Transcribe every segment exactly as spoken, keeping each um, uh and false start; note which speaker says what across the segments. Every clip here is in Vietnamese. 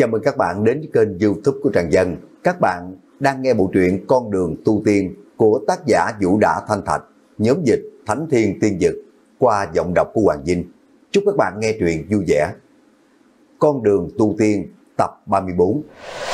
Speaker 1: Chào mừng các bạn đến với kênh YouTube của Trần Dân. Các bạn đang nghe bộ truyện Con đường tu tiên của tác giả Vũ Đã Thanh Thạch, nhóm dịch Thánh Thiên Tiên Dực, qua giọng đọc của Hoàng Vinh. Chúc các bạn nghe truyện vui vẻ. Con đường tu tiên tập ba mươi bốn,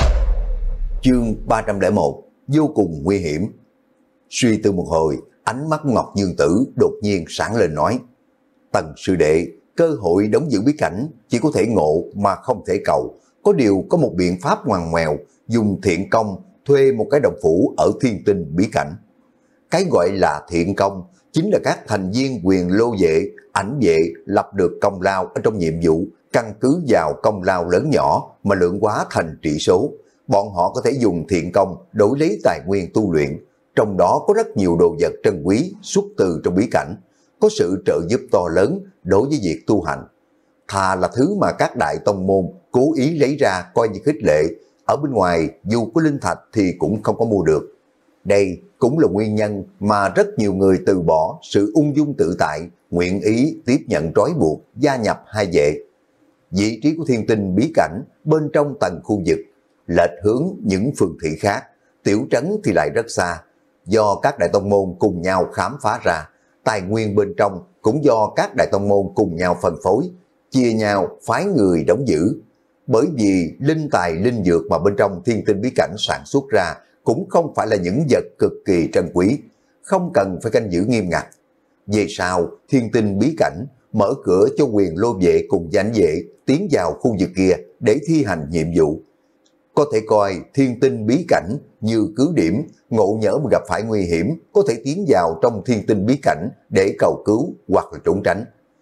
Speaker 1: chương ba trăm lẻ một, vô cùng nguy hiểm. Suy tư một hồi, ánh mắt Ngọc Dương Tử đột nhiên sáng lên nói: Tần sư đệ, cơ hội đóng giữ bí cảnh chỉ có thể ngộ mà không thể cầu. Có điều có một biện pháp ngoằn ngoèo, dùng thiện công thuê một cái động phủ ở thiên tinh bí cảnh. Cái gọi là thiện công chính là các thành viên quyền lô vệ, ảnh vệ lập được công lao ở trong nhiệm vụ, căn cứ vào công lao lớn nhỏ mà lượng hóa thành trị số. Bọn họ có thể dùng thiện công đổi lấy tài nguyên tu luyện, trong đó có rất nhiều đồ vật trân quý xuất từ trong bí cảnh, có sự trợ giúp to lớn đối với việc tu hành. Thà là thứ mà các đại tông môn cố ý lấy ra coi như khích lệ, ở bên ngoài dù có linh thạch thì cũng không có mua được. Đây cũng là nguyên nhân mà rất nhiều người từ bỏ sự ung dung tự tại, nguyện ý tiếp nhận trói buộc, gia nhập hai vệ. Vị trí của thiên tinh bí cảnh bên trong tầng khu vực, lệch hướng những phường thị khác, tiểu trấn thì lại rất xa. Do các đại tông môn cùng nhau khám phá ra, tài nguyên bên trong cũng do các đại tông môn cùng nhau phân phối, chia nhau phái người đóng giữ. Bởi vì linh tài linh dược mà bên trong thiên tinh bí cảnh sản xuất ra cũng không phải là những vật cực kỳ trân quý, không cần phải canh giữ nghiêm ngặt. Về sau, thiên tinh bí cảnh mở cửa cho quyền lô vệ cùng danh vệ tiến vào khu vực kia để thi hành nhiệm vụ. Có thể coi thiên tinh bí cảnh như cứ điểm, ngộ nhỡ mà gặp phải nguy hiểm có thể tiến vào trong thiên tinh bí cảnh để cầu cứu hoặc là trốn tránh.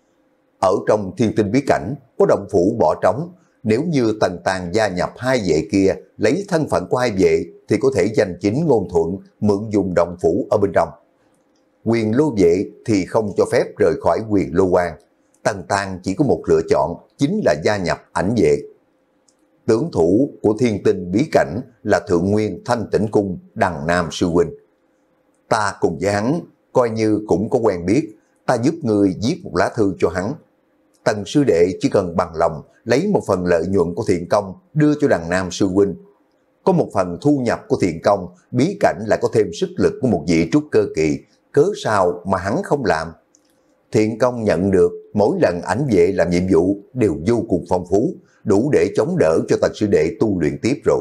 Speaker 1: Ở trong thiên tinh bí cảnh có động phủ bỏ trống, nếu như Tần Tàng gia nhập hai vệ kia lấy thân phận của hai vệ thì có thể danh chính ngôn thuận mượn dùng động phủ ở bên trong. Quyền lô vệ thì không cho phép rời khỏi quyền lô quan. Tần Tàng chỉ có một lựa chọn, chính là gia nhập ảnh vệ. Tướng thủ của thiên tinh bí cảnh là Thượng Nguyên Thanh Tĩnh Cung Đằng Nam sư huynh. Ta cùng với hắn coi như cũng có quen biết, ta giúp người viết một lá thư cho hắn. Tần sư đệ chỉ cần bằng lòng lấy một phần lợi nhuận của thiện công đưa cho Đằng Nam sư huynh. Có một phần thu nhập của thiện công, bí cảnh lại có thêm sức lực của một vị trúc cơ kỳ, cớ sao mà hắn không làm. Thiện công nhận được mỗi lần ảnh vệ làm nhiệm vụ đều vô cùng phong phú, đủ để chống đỡ cho Tần sư đệ tu luyện tiếp rồi.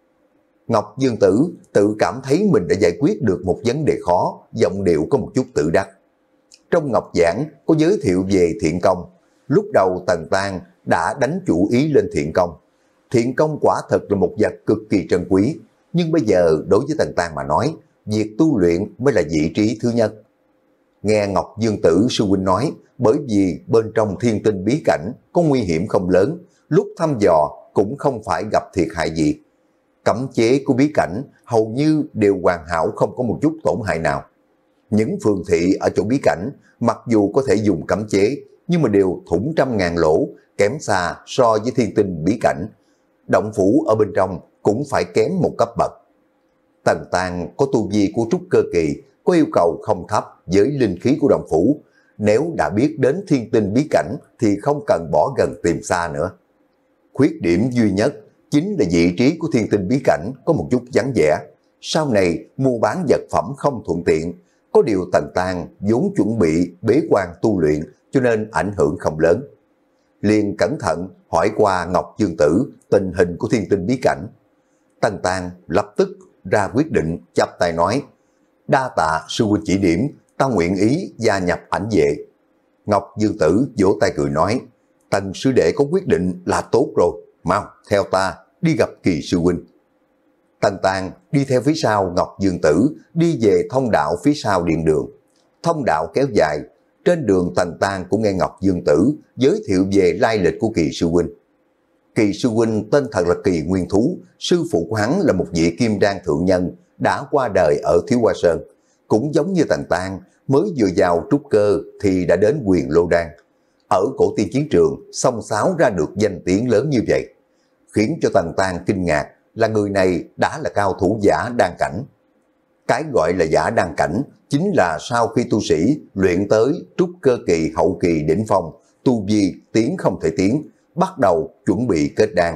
Speaker 1: Ngọc Dương Tử tự cảm thấy mình đã giải quyết được một vấn đề khó, giọng điệu có một chút tự đắc. Trong ngọc giảng có giới thiệu về thiện công. Lúc đầu Tần Tàng đã đánh chủ ý lên thiện công. Thiện công quả thật là một vật cực kỳ trân quý, nhưng bây giờ đối với Tần Tàng mà nói, việc tu luyện mới là vị trí thứ nhất. Nghe Ngọc Dương Tử sư huynh nói, bởi vì bên trong thiên tinh bí cảnh có nguy hiểm không lớn, lúc thăm dò cũng không phải gặp thiệt hại gì. Cấm chế của bí cảnh hầu như đều hoàn hảo, không có một chút tổn hại nào. Những phường thị ở chỗ bí cảnh mặc dù có thể dùng cấm chế, nhưng mà đều thủng trăm ngàn lỗ, kém xa so với thiên tinh bí cảnh. Động phủ ở bên trong cũng phải kém một cấp bậc. Tần Tàng có tu vi của trúc cơ kỳ, có yêu cầu không thấp với linh khí của động phủ. Nếu đã biết đến thiên tinh bí cảnh thì không cần bỏ gần tìm xa nữa. Khuyết điểm duy nhất chính là vị trí của thiên tinh bí cảnh có một chút vắng vẻ. Sau này mua bán vật phẩm không thuận tiện. Có điều Tần Tàng vốn chuẩn bị bế quan tu luyện cho nên ảnh hưởng không lớn. Liền cẩn thận hỏi qua Ngọc Dương Tử tình hình của thiên tinh bí cảnh. Tần Tàng lập tức ra quyết định, chắp tay nói: Đa tạ sư huynh chỉ điểm, ta nguyện ý gia nhập ảnh vệ. Ngọc Dương Tử vỗ tay cười nói: Tần sư đệ có quyết định là tốt rồi, mau theo ta đi gặp Kỳ sư huynh. Tần Tàng đi theo phía sau Ngọc Dương Tử đi về thông đạo phía sau điện đường. Thông đạo kéo dài, trên đường Tần Tàng cũng nghe Ngọc Dương Tử giới thiệu về lai lịch của Kỳ sư huynh. Kỳ sư huynh tên thật là Kỳ Nguyên Thú, sư phụ của hắn là một vị kim đan thượng nhân đã qua đời ở Thiếu Hoa Sơn. Cũng giống như Tần Tàng, mới vừa vào trúc cơ thì đã đến quyền lô đan. Ở cổ tiên chiến trường xông xáo ra được danh tiếng lớn như vậy, khiến cho Tần Tàng kinh ngạc là người này đã là cao thủ giả đan cảnh. Cái gọi là giả đan cảnh chính là sau khi tu sĩ luyện tới trúc cơ kỳ hậu kỳ đỉnh phong, tu vi tiến không thể tiến, bắt đầu chuẩn bị kết đan.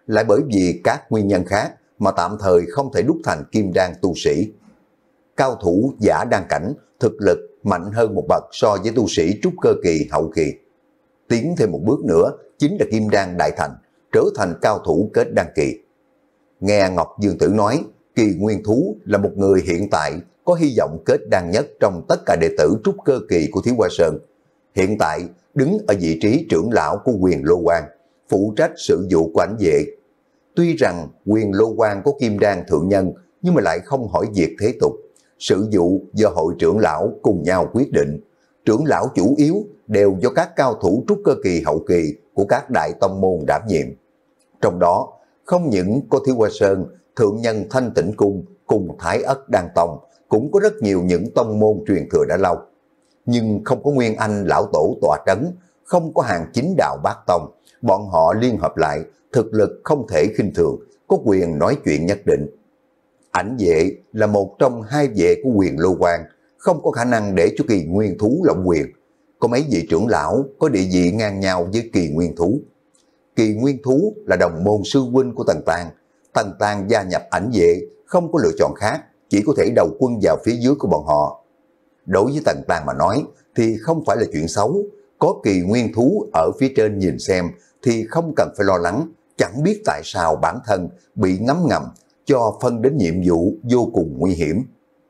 Speaker 1: lại bởi vì các nguyên nhân khác mà tạm thời không thể đúc thành kim đan tu sĩ. Cao thủ giả đan cảnh thực lực mạnh hơn một bậc so với tu sĩ trúc cơ kỳ hậu kỳ. Tiến thêm một bước nữa chính là kim đan đại thành, trở thành cao thủ kết đan kỳ. Nghe Ngọc Dương Tử nói, Kỳ Nguyên Thú là một người hiện tại có hy vọng kết đan nhất trong tất cả đệ tử trúc cơ kỳ của Thiếu Hoa Sơn. Hiện tại đứng ở vị trí trưởng lão của Quyền Lô Quan, phụ trách sự vụ của ảnh vệ. Tuy rằng Quyền Lô Quan có kim đan thượng nhân nhưng mà lại không hỏi việc thế tục. Sự vụ do hội trưởng lão cùng nhau quyết định. Trưởng lão chủ yếu đều do các cao thủ trúc cơ kỳ hậu kỳ của các đại tông môn đảm nhiệm. Trong đó, không những có Thiếu Hoa Sơn, thượng nhân Thanh Tịnh Cung cùng Thái Ất Đan Tông, cũng có rất nhiều những tông môn truyền thừa đã lâu. Nhưng không có Nguyên Anh lão tổ tọa trấn, không có hàng chính đạo bát tông, bọn họ liên hợp lại, thực lực không thể khinh thường, có quyền nói chuyện nhất định. Ảnh vệ là một trong hai vệ của Quyền Lô Quan, không có khả năng để cho Kỳ Nguyên Thú lộng quyền. Có mấy vị trưởng lão có địa vị ngang nhau với Kỳ Nguyên Thú. Kỳ Nguyên Thú là đồng môn sư huynh của Tần Tàng. Tần Tàng gia nhập ảnh vệ, không có lựa chọn khác, chỉ có thể đầu quân vào phía dưới của bọn họ. Đối với Tần Tàng mà nói thì không phải là chuyện xấu, có Kỳ Nguyên Thú ở phía trên nhìn xem thì không cần phải lo lắng, chẳng biết tại sao bản thân bị ngấm ngầm cho phân đến nhiệm vụ vô cùng nguy hiểm.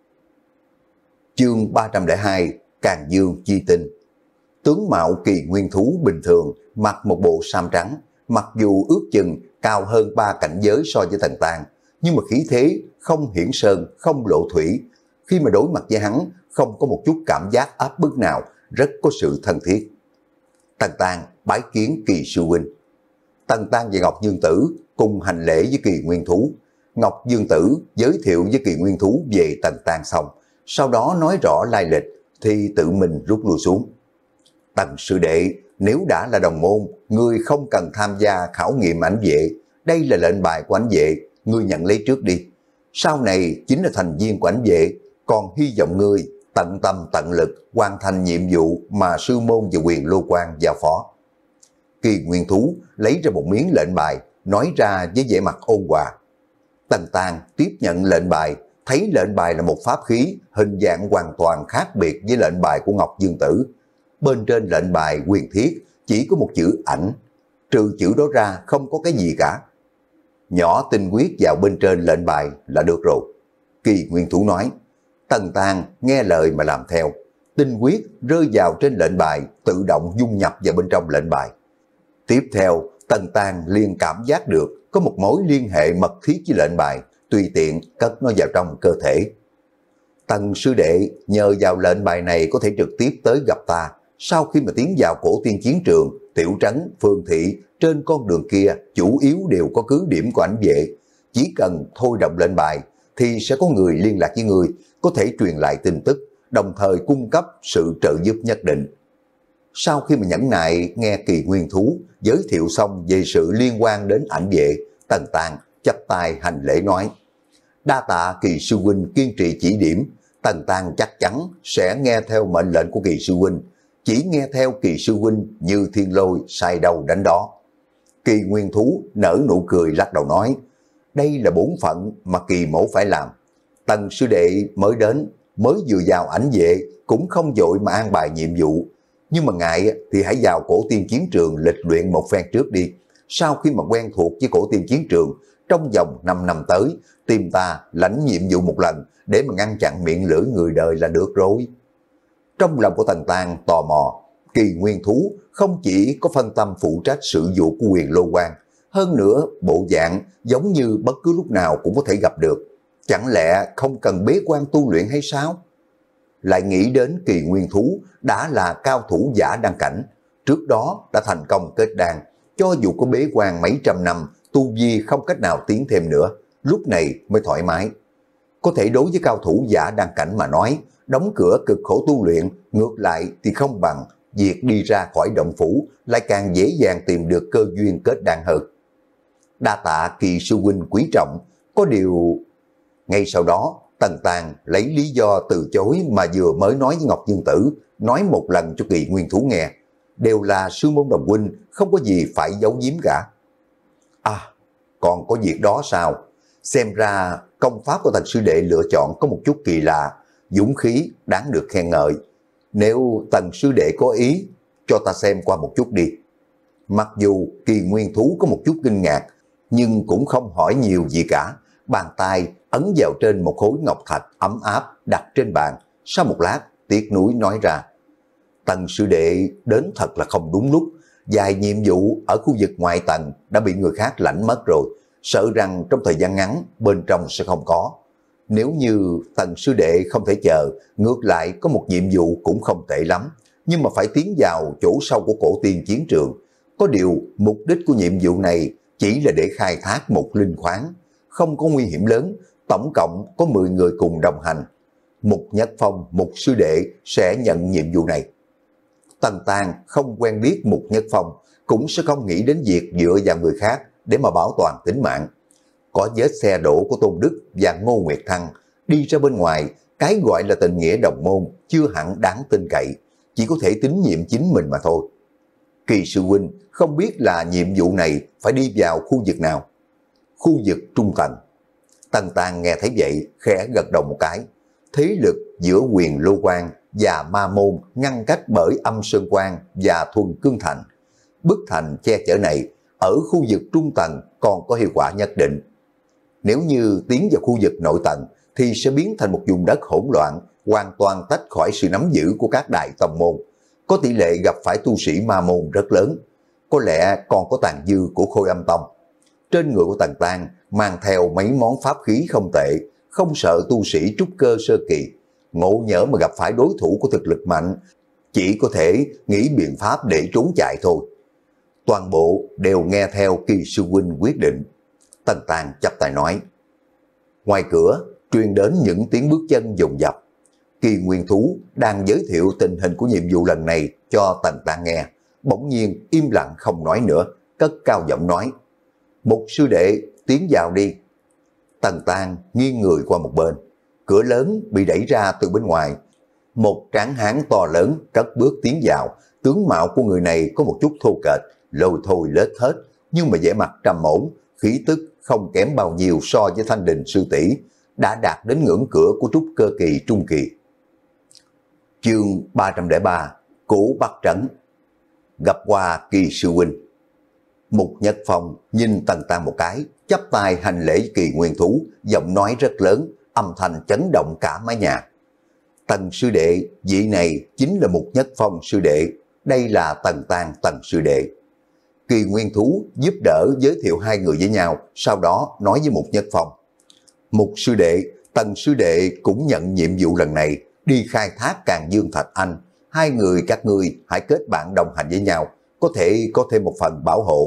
Speaker 1: Chương ba trăm lẻ hai, Càn Dương Chi Tinh. Tướng mạo Kỳ Nguyên Thú bình thường, mặc một bộ sam trắng, mặc dù ước chừng cao hơn ba cảnh giới so với Tần Tàng, nhưng mà khí thế không hiển sơn, không lộ thủy. Khi mà đối mặt với hắn, không có một chút cảm giác áp bức nào, rất có sự thân thiết. Tần Tàng bái kiến Kỳ sư huynh. Tần Tàng và Ngọc Dương Tử cùng hành lễ với Kỳ Nguyên Thú. Ngọc Dương Tử giới thiệu với Kỳ Nguyên Thú về Tần Tàng xong, sau đó nói rõ lai lịch thì tự mình rút lui xuống. Tần sư đệ, nếu đã là đồng môn, ngươi không cần tham gia khảo nghiệm ảnh vệ. Đây là lệnh bài của ảnh vệ, ngươi nhận lấy trước đi. Sau này chính là thành viên của ảnh vệ, còn hy vọng ngươi tận tâm tận lực hoàn thành nhiệm vụ mà sư môn và Quyền Lô Quan giao phó. Kỳ Nguyên Thú lấy ra một miếng lệnh bài, nói ra với vẻ mặt ôn hòa. Tần Tàng tiếp nhận lệnh bài, thấy lệnh bài là một pháp khí, hình dạng hoàn toàn khác biệt với lệnh bài của Ngọc Dương Tử. Bên trên lệnh bài quyền thiết chỉ có một chữ ảnh, trừ chữ đó ra không có cái gì cả. Nhỏ tinh huyết vào bên trên lệnh bài là được rồi. Kỳ Nguyên Thú nói. Tần Tàng nghe lời mà làm theo. Tinh huyết rơi vào trên lệnh bài, tự động dung nhập vào bên trong lệnh bài. Tiếp theo, Tần Tàng liền cảm giác được có một mối liên hệ mật thiết với lệnh bài, tùy tiện cất nó vào trong cơ thể. Tần sư đệ nhờ vào lệnh bài này có thể trực tiếp tới gặp ta. Sau khi mà tiến vào cổ tiên chiến trường, tiểu trấn, phường thị, trên con đường kia chủ yếu đều có cứ điểm của ảnh vệ. Chỉ cần thôi động lệnh bài thì sẽ có người liên lạc với người, có thể truyền lại tin tức, đồng thời cung cấp sự trợ giúp nhất định. Sau khi mà nhẫn nại nghe Kỳ Nguyên Thú giới thiệu xong về sự liên quan đến ảnh vệ, Tần Tàng chắp tay hành lễ nói. Đa tạ Kỳ sư huynh kiên trì chỉ điểm, Tần Tàng chắc chắn sẽ nghe theo mệnh lệnh của Kỳ sư huynh, chỉ nghe theo Kỳ sư huynh như thiên lôi sai đâu đánh đó. Kỳ Nguyên Thú nở nụ cười lắc đầu nói, đây là bổn phận mà Kỳ mẫu phải làm. Tần sư đệ mới đến, mới vừa vào ảnh vệ, cũng không vội mà an bài nhiệm vụ. Nhưng mà ngại thì hãy vào cổ tiên chiến trường lịch luyện một phen trước đi. Sau khi mà quen thuộc với cổ tiên chiến trường, trong vòng năm năm tới, tìm ta lãnh nhiệm vụ một lần để mà ngăn chặn miệng lưỡi người đời là được rồi. Trong lòng của Tần Tàng tò mò, Kỳ Nguyên Thú không chỉ có phân tâm phụ trách sự vụ của Quyền Lô Quan, hơn nữa bộ dạng giống như bất cứ lúc nào cũng có thể gặp được. Chẳng lẽ không cần bế quan tu luyện hay sao? Lại nghĩ đến Kỳ Nguyên Thú đã là cao thủ giả đăng cảnh, trước đó đã thành công kết đan, cho dù có bế quan mấy trăm năm, tu vi không cách nào tiến thêm nữa, lúc này mới thoải mái. Có thể đối với cao thủ giả đăng cảnh mà nói, đóng cửa cực khổ tu luyện, ngược lại thì không bằng việc đi ra khỏi động phủ, lại càng dễ dàng tìm được cơ duyên kết đan hơn. Đa tạ Kỳ sư huynh quý trọng, có điều... Ngay sau đó, Tần Tàng lấy lý do từ chối mà vừa mới nói với Ngọc Dương Tử, nói một lần cho Kỳ Nguyên Thú nghe. Đều là sư môn đồng huynh, không có gì phải giấu giếm cả. À, còn có việc đó sao? Xem ra công pháp của Tần sư đệ lựa chọn có một chút kỳ lạ, dũng khí đáng được khen ngợi. Nếu Tần sư đệ có ý, cho ta xem qua một chút đi. Mặc dù Kỳ Nguyên Thú có một chút kinh ngạc, nhưng cũng không hỏi nhiều gì cả. Bàn tay ấn vào trên một khối ngọc thạch ấm áp đặt trên bàn. Sau một lát, tiếc nuối nói ra: Tần sư đệ đến thật là không đúng lúc. Vài nhiệm vụ ở khu vực ngoại tầng đã bị người khác lãnh mất rồi. Sợ rằng trong thời gian ngắn bên trong sẽ không có. Nếu như Tần sư đệ không thể chờ, ngược lại có một nhiệm vụ cũng không tệ lắm. Nhưng mà phải tiến vào chỗ sâu của cổ tiên chiến trường. Có điều mục đích của nhiệm vụ này chỉ là để khai thác một linh khoáng, không có nguy hiểm lớn, tổng cộng có mười người cùng đồng hành. Mục Nhất Phong, Mục sư đệ sẽ nhận nhiệm vụ này. Tần Tàng không quen biết Mục Nhất Phong, cũng sẽ không nghĩ đến việc dựa vào người khác để mà bảo toàn tính mạng. Có vết xe đổ của Tôn Đức và Ngô Nguyệt Thăng, đi ra bên ngoài, cái gọi là tình nghĩa đồng môn chưa hẳn đáng tin cậy, chỉ có thể tín nhiệm chính mình mà thôi. Kỳ sư huynh không biết là nhiệm vụ này phải đi vào khu vực nào. Khu vực trung tầng. Tần Tàng nghe thấy vậy, khẽ gật đầu một cái. Thế lực giữa Quyền Lô Quan và Ma Môn ngăn cách bởi Âm Sơn Quan và Thuần Cương Thành. Bức thành che chở này ở khu vực trung tầng còn có hiệu quả nhất định. Nếu như tiến vào khu vực nội tầng thì sẽ biến thành một vùng đất hỗn loạn, hoàn toàn tách khỏi sự nắm giữ của các đại tông môn. Có tỷ lệ gặp phải tu sĩ Ma Môn rất lớn, có lẽ còn có tàn dư của Khôi Âm Tông. Trên người của Tần Tàng mang theo mấy món pháp khí không tệ, không sợ tu sĩ trúc cơ sơ kỳ. Ngộ nhỡ mà gặp phải đối thủ của thực lực mạnh, chỉ có thể nghĩ biện pháp để trốn chạy thôi. Toàn bộ đều nghe theo Kỳ sư huynh quyết định. Tần Tàng chắp tay nói. Ngoài cửa truyền đến những tiếng bước chân dồn dập. Kỳ Nguyên Thú đang giới thiệu tình hình của nhiệm vụ lần này cho Tần Tàng nghe, bỗng nhiên im lặng không nói nữa, cất cao giọng nói: Mục sư đệ, tiến vào đi. Tần Tàng nghiêng người qua một bên, cửa lớn bị đẩy ra từ bên ngoài. Một tráng hán to lớn cất bước tiến vào. Tướng mạo của người này có một chút thô kệch, lôi thôi lết hết, nhưng mà vẻ mặt trầm ổn, khí tức không kém bao nhiêu so với Thanh Đình sư tỷ, đã đạt đến ngưỡng cửa của trúc cơ kỳ trung kỳ. Chương ba trăm lẻ ba, Cổ Bắc Trấn. Gặp qua Kỳ sư huynh. Mục Nhất Phong nhìn Tần Tàng một cái, chắp tay hành lễ Kỳ Nguyên Thú, giọng nói rất lớn, âm thanh chấn động cả mái nhà. Tần sư đệ, vị này chính là Mục Nhất Phong sư đệ, đây là Tần Tàng Tần sư đệ. Kỳ Nguyên Thú giúp đỡ giới thiệu hai người với nhau, sau đó nói với Mục Nhất Phong. Mục sư đệ, Tần sư đệ cũng nhận nhiệm vụ lần này, đi khai thác Càn Dương Thạch Anh. Hai người các ngươi hãy kết bạn đồng hành với nhau, có thể có thêm một phần bảo hộ.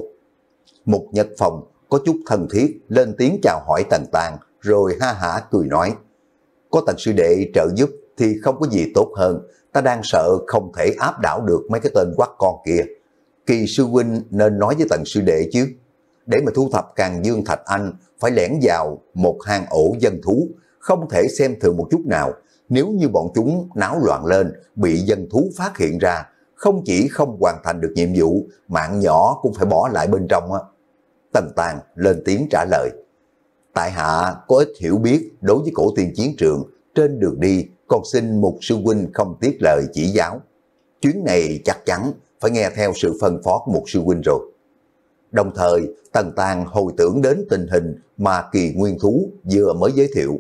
Speaker 1: Mục Nhất Phong có chút thân thiết lên tiếng chào hỏi Tần Tàng, rồi ha hả cười nói. Có Tần sư đệ trợ giúp thì không có gì tốt hơn, ta đang sợ không thể áp đảo được mấy cái tên quắc con kia. Kỳ sư huynh nên nói với Tần sư đệ chứ. Để mà thu thập Càn Dương Thạch Anh phải lẻn vào một hang ổ dân thú, không thể xem thường một chút nào. Nếu như bọn chúng náo loạn lên, bị dân thú phát hiện ra, không chỉ không hoàn thành được nhiệm vụ, mạng nhỏ cũng phải bỏ lại bên trong á. Tần Tàng lên tiếng trả lời. Tại hạ có ít hiểu biết đối với cổ tiên chiến trường, trên đường đi còn xin Mục sư huynh không tiếc lời chỉ giáo. Chuyến này chắc chắn phải nghe theo sự phân phó của Mục sư huynh rồi. Đồng thời Tần Tàng hồi tưởng đến tình hình mà Kỳ Nguyên Thú vừa mới giới thiệu.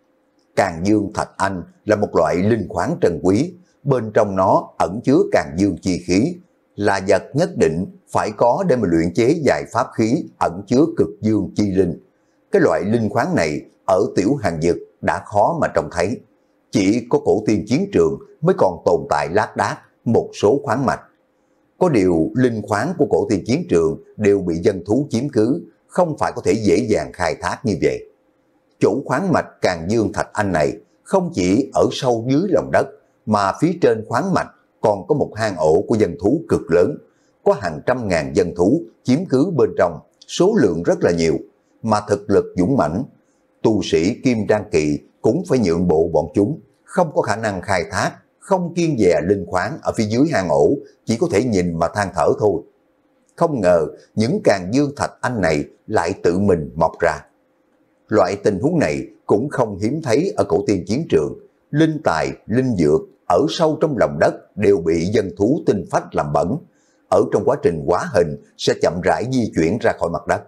Speaker 1: Càn Dương Thạch Anh là một loại linh khoáng trân quý, bên trong nó ẩn chứa Càn Dương chi khí, là vật nhất định phải có để mà luyện chế vài pháp khí ẩn chứa cực dương chi linh. Cái loại linh khoáng này ở tiểu hàng dực đã khó mà trông thấy, chỉ có cổ tiên chiến trường mới còn tồn tại lác đác một số khoáng mạch. Có điều linh khoáng của cổ tiên chiến trường đều bị dân thú chiếm cứ, không phải có thể dễ dàng khai thác như vậy. Chỗ khoáng mạch Càn Dương Thạch Anh này không chỉ ở sâu dưới lòng đất, mà phía trên khoáng mạch còn có một hang ổ của dân thú cực lớn, có hàng trăm ngàn dân thú chiếm cứ bên trong, số lượng rất là nhiều, mà thực lực dũng mãnh. Tu sĩ Kim Đan Kỳ cũng phải nhượng bộ bọn chúng, không có khả năng khai thác, không kiêng dè linh khoáng ở phía dưới hang ổ, chỉ có thể nhìn mà than thở thôi. không ngờ những càng dương thạch anh này lại tự mình mọc ra. Loại tình huống này cũng không hiếm thấy ở cổ tiên chiến trường. Linh tài, linh dược ở sâu trong lòng đất đều bị dân thú tinh phách làm bẩn. Ở trong quá trình hóa hình sẽ chậm rãi di chuyển ra khỏi mặt đất.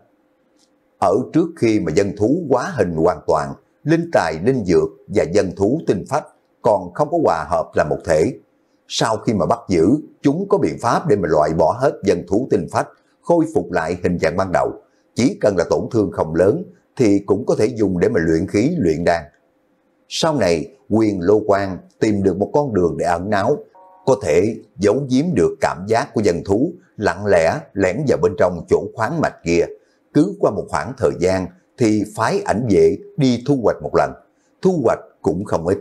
Speaker 1: Ở trước khi mà dân thú hóa hình hoàn toàn, linh tài, linh dược và dân thú tinh phách còn không có hòa hợp là một thể. Sau khi mà bắt giữ, chúng có biện pháp để mà loại bỏ hết dân thú tinh phách, khôi phục lại hình dạng ban đầu. Chỉ cần là tổn thương không lớn thì cũng có thể dùng để mà luyện khí, luyện đan. Sau này, Quyền Lô Quan tìm được một con đường để ẩn náu, có thể giấu giếm được cảm giác của dân thú, lặng lẽ lẻn vào bên trong chỗ khoáng mạch kia. Cứ qua một khoảng thời gian thì phái ảnh vệ đi thu hoạch một lần, thu hoạch cũng không ít.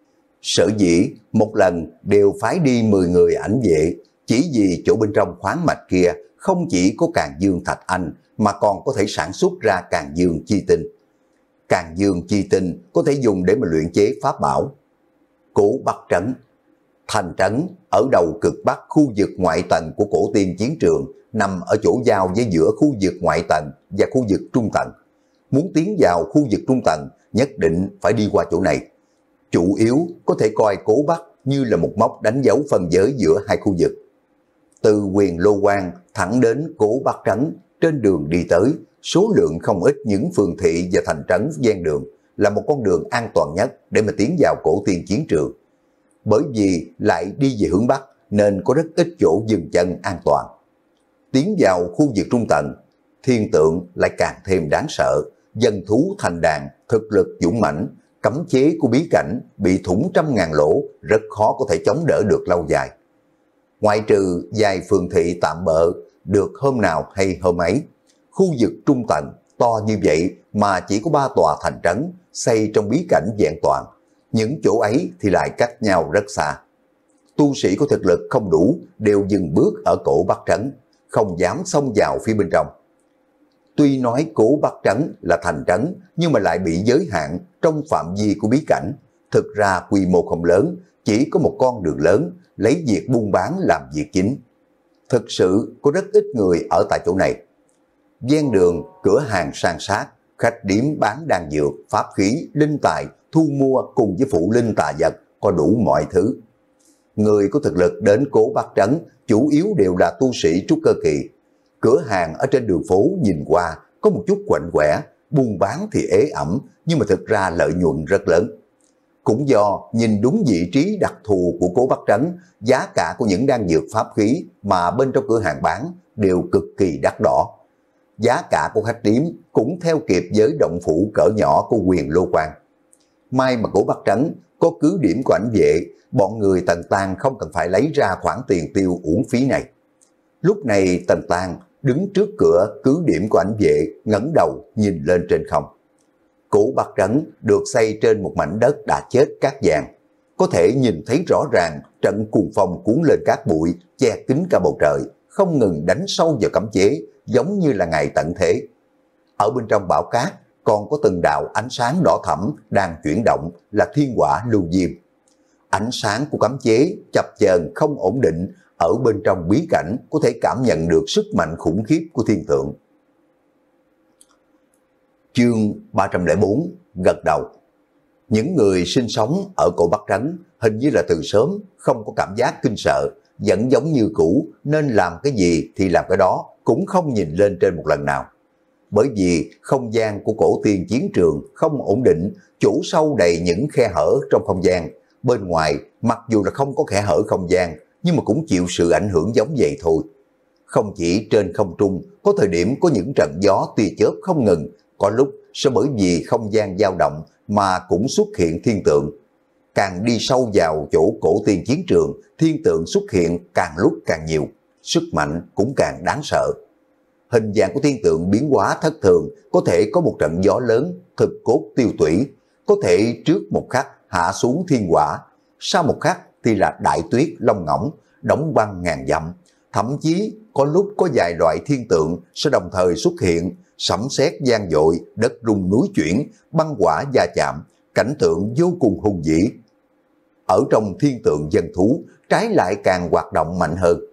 Speaker 1: Sở dĩ một lần đều phái đi mười người ảnh vệ, chỉ vì chỗ bên trong khoáng mạch kia không chỉ có Càn Dương Thạch Anh mà còn có thể sản xuất ra Càn Dương Chi Tinh. Càn Dương Chi Tinh có thể dùng để mà luyện chế pháp bảo. Cổ Bắc Trấn, thành trấn ở đầu cực bắc khu vực ngoại tầng của cổ tiên chiến trường, nằm ở chỗ giao với giữa khu vực ngoại tầng và khu vực trung tầng. Muốn tiến vào khu vực trung tầng, nhất định phải đi qua chỗ này. Chủ yếu có thể coi Cổ Bắc như là một mốc đánh dấu phân giới giữa hai khu vực. Từ Quyền Lô Quan thẳng đến Cổ Bắc Trấn, trên đường đi tới, số lượng không ít những phường thị và thành trấn ven đường, là một con đường an toàn nhất để mà tiến vào cổ tiên chiến trường. Bởi vì lại đi về hướng Bắc nên có rất ít chỗ dừng chân an toàn. Tiến vào khu vực trung tầng, thiên tượng lại càng thêm đáng sợ, dân thú thành đàn, thực lực dũng mãnh, cấm chế của bí cảnh bị thủng trăm ngàn lỗ, rất khó có thể chống đỡ được lâu dài. Ngoại trừ vài phường thị tạm bợ, được hôm nào hay hôm ấy, khu vực trung tầng to như vậy mà chỉ có ba tòa thành trấn xây trong bí cảnh vẹn toàn. Những chỗ ấy thì lại cách nhau rất xa. Tu sĩ có thực lực không đủ đều dừng bước ở cổ Bắc Trấn, không dám xông vào phía bên trong. Tuy nói cổ Bắc Trấn là thành trấn nhưng mà lại bị giới hạn trong phạm vi của bí cảnh. Thực ra quy mô không lớn, chỉ có một con đường lớn lấy việc buôn bán làm việc chính. Thực sự có rất ít người ở tại chỗ này. Ven đường, cửa hàng san sát, khách điếm bán đan dược, pháp khí, linh tài, thu mua cùng với phụ linh tà vật, có đủ mọi thứ. Người có thực lực đến Cổ Bắc Trấn chủ yếu đều là tu sĩ trúc cơ kỳ. Cửa hàng ở trên đường phố nhìn qua có một chút quạnh quẻ, buôn bán thì ế ẩm nhưng mà thực ra lợi nhuận rất lớn. Cũng do nhìn đúng vị trí đặc thù của Cổ Bắc Trấn, giá cả của những đan dược pháp khí mà bên trong cửa hàng bán đều cực kỳ đắt đỏ. Giá cả của khách điếm cũng theo kịp với động phủ cỡ nhỏ của Quyền Lô Quan. May mà Cổ Bắc Trấn có cứ điểm của ảnh vệ, bọn người Tần Tang không cần phải lấy ra khoản tiền tiêu uổng phí này. Lúc này Tần Tang đứng trước cửa cứ điểm của ảnh vệ, ngẩng đầu nhìn lên trên không. Cổ Bắc Trấn được xây trên một mảnh đất đã chết cát vàng, có thể nhìn thấy rõ ràng trận cuồng phong cuốn lên cát bụi che kín cả bầu trời, không ngừng đánh sâu vào cấm chế, giống như là ngày tận thế. Ở bên trong bão cát còn có từng đạo ánh sáng đỏ thẫm đang chuyển động, là thiên hỏa lưu diêm. Ánh sáng của cấm chế chập chờn không ổn định, ở bên trong bí cảnh có thể cảm nhận được sức mạnh khủng khiếp của thiên tượng. Chương ba trăm lẻ bốn, gật đầu. Những người sinh sống ở Cổ Bắc Trấn hình như là từ sớm không có cảm giác kinh sợ, vẫn giống như cũ, nên làm cái gì thì làm cái đó, cũng không nhìn lên trên một lần nào. Bởi vì không gian của cổ tiên chiến trường không ổn định, chỗ sâu đầy những khe hở trong không gian. Bên ngoài mặc dù là không có khe hở không gian, nhưng mà cũng chịu sự ảnh hưởng giống vậy thôi. Không chỉ trên không trung, có thời điểm có những trận gió tia chớp không ngừng, có lúc sẽ bởi vì không gian dao động mà cũng xuất hiện thiên tượng. Càng đi sâu vào chỗ cổ tiên chiến trường, thiên tượng xuất hiện càng lúc càng nhiều, sức mạnh cũng càng đáng sợ. Hình dạng của thiên tượng biến hóa thất thường, có thể có một trận gió lớn, thực cốt tiêu tủy, có thể trước một khắc hạ xuống thiên hỏa, sau một khắc thì là đại tuyết long ngỗng, đóng băng ngàn dặm. Thậm chí có lúc có vài loại thiên tượng sẽ đồng thời xuất hiện, sấm sét vang dội, đất rung núi chuyển, băng quả va chạm, cảnh tượng vô cùng hùng vĩ. Ở trong thiên tượng dân thú, trái lại càng hoạt động mạnh hơn.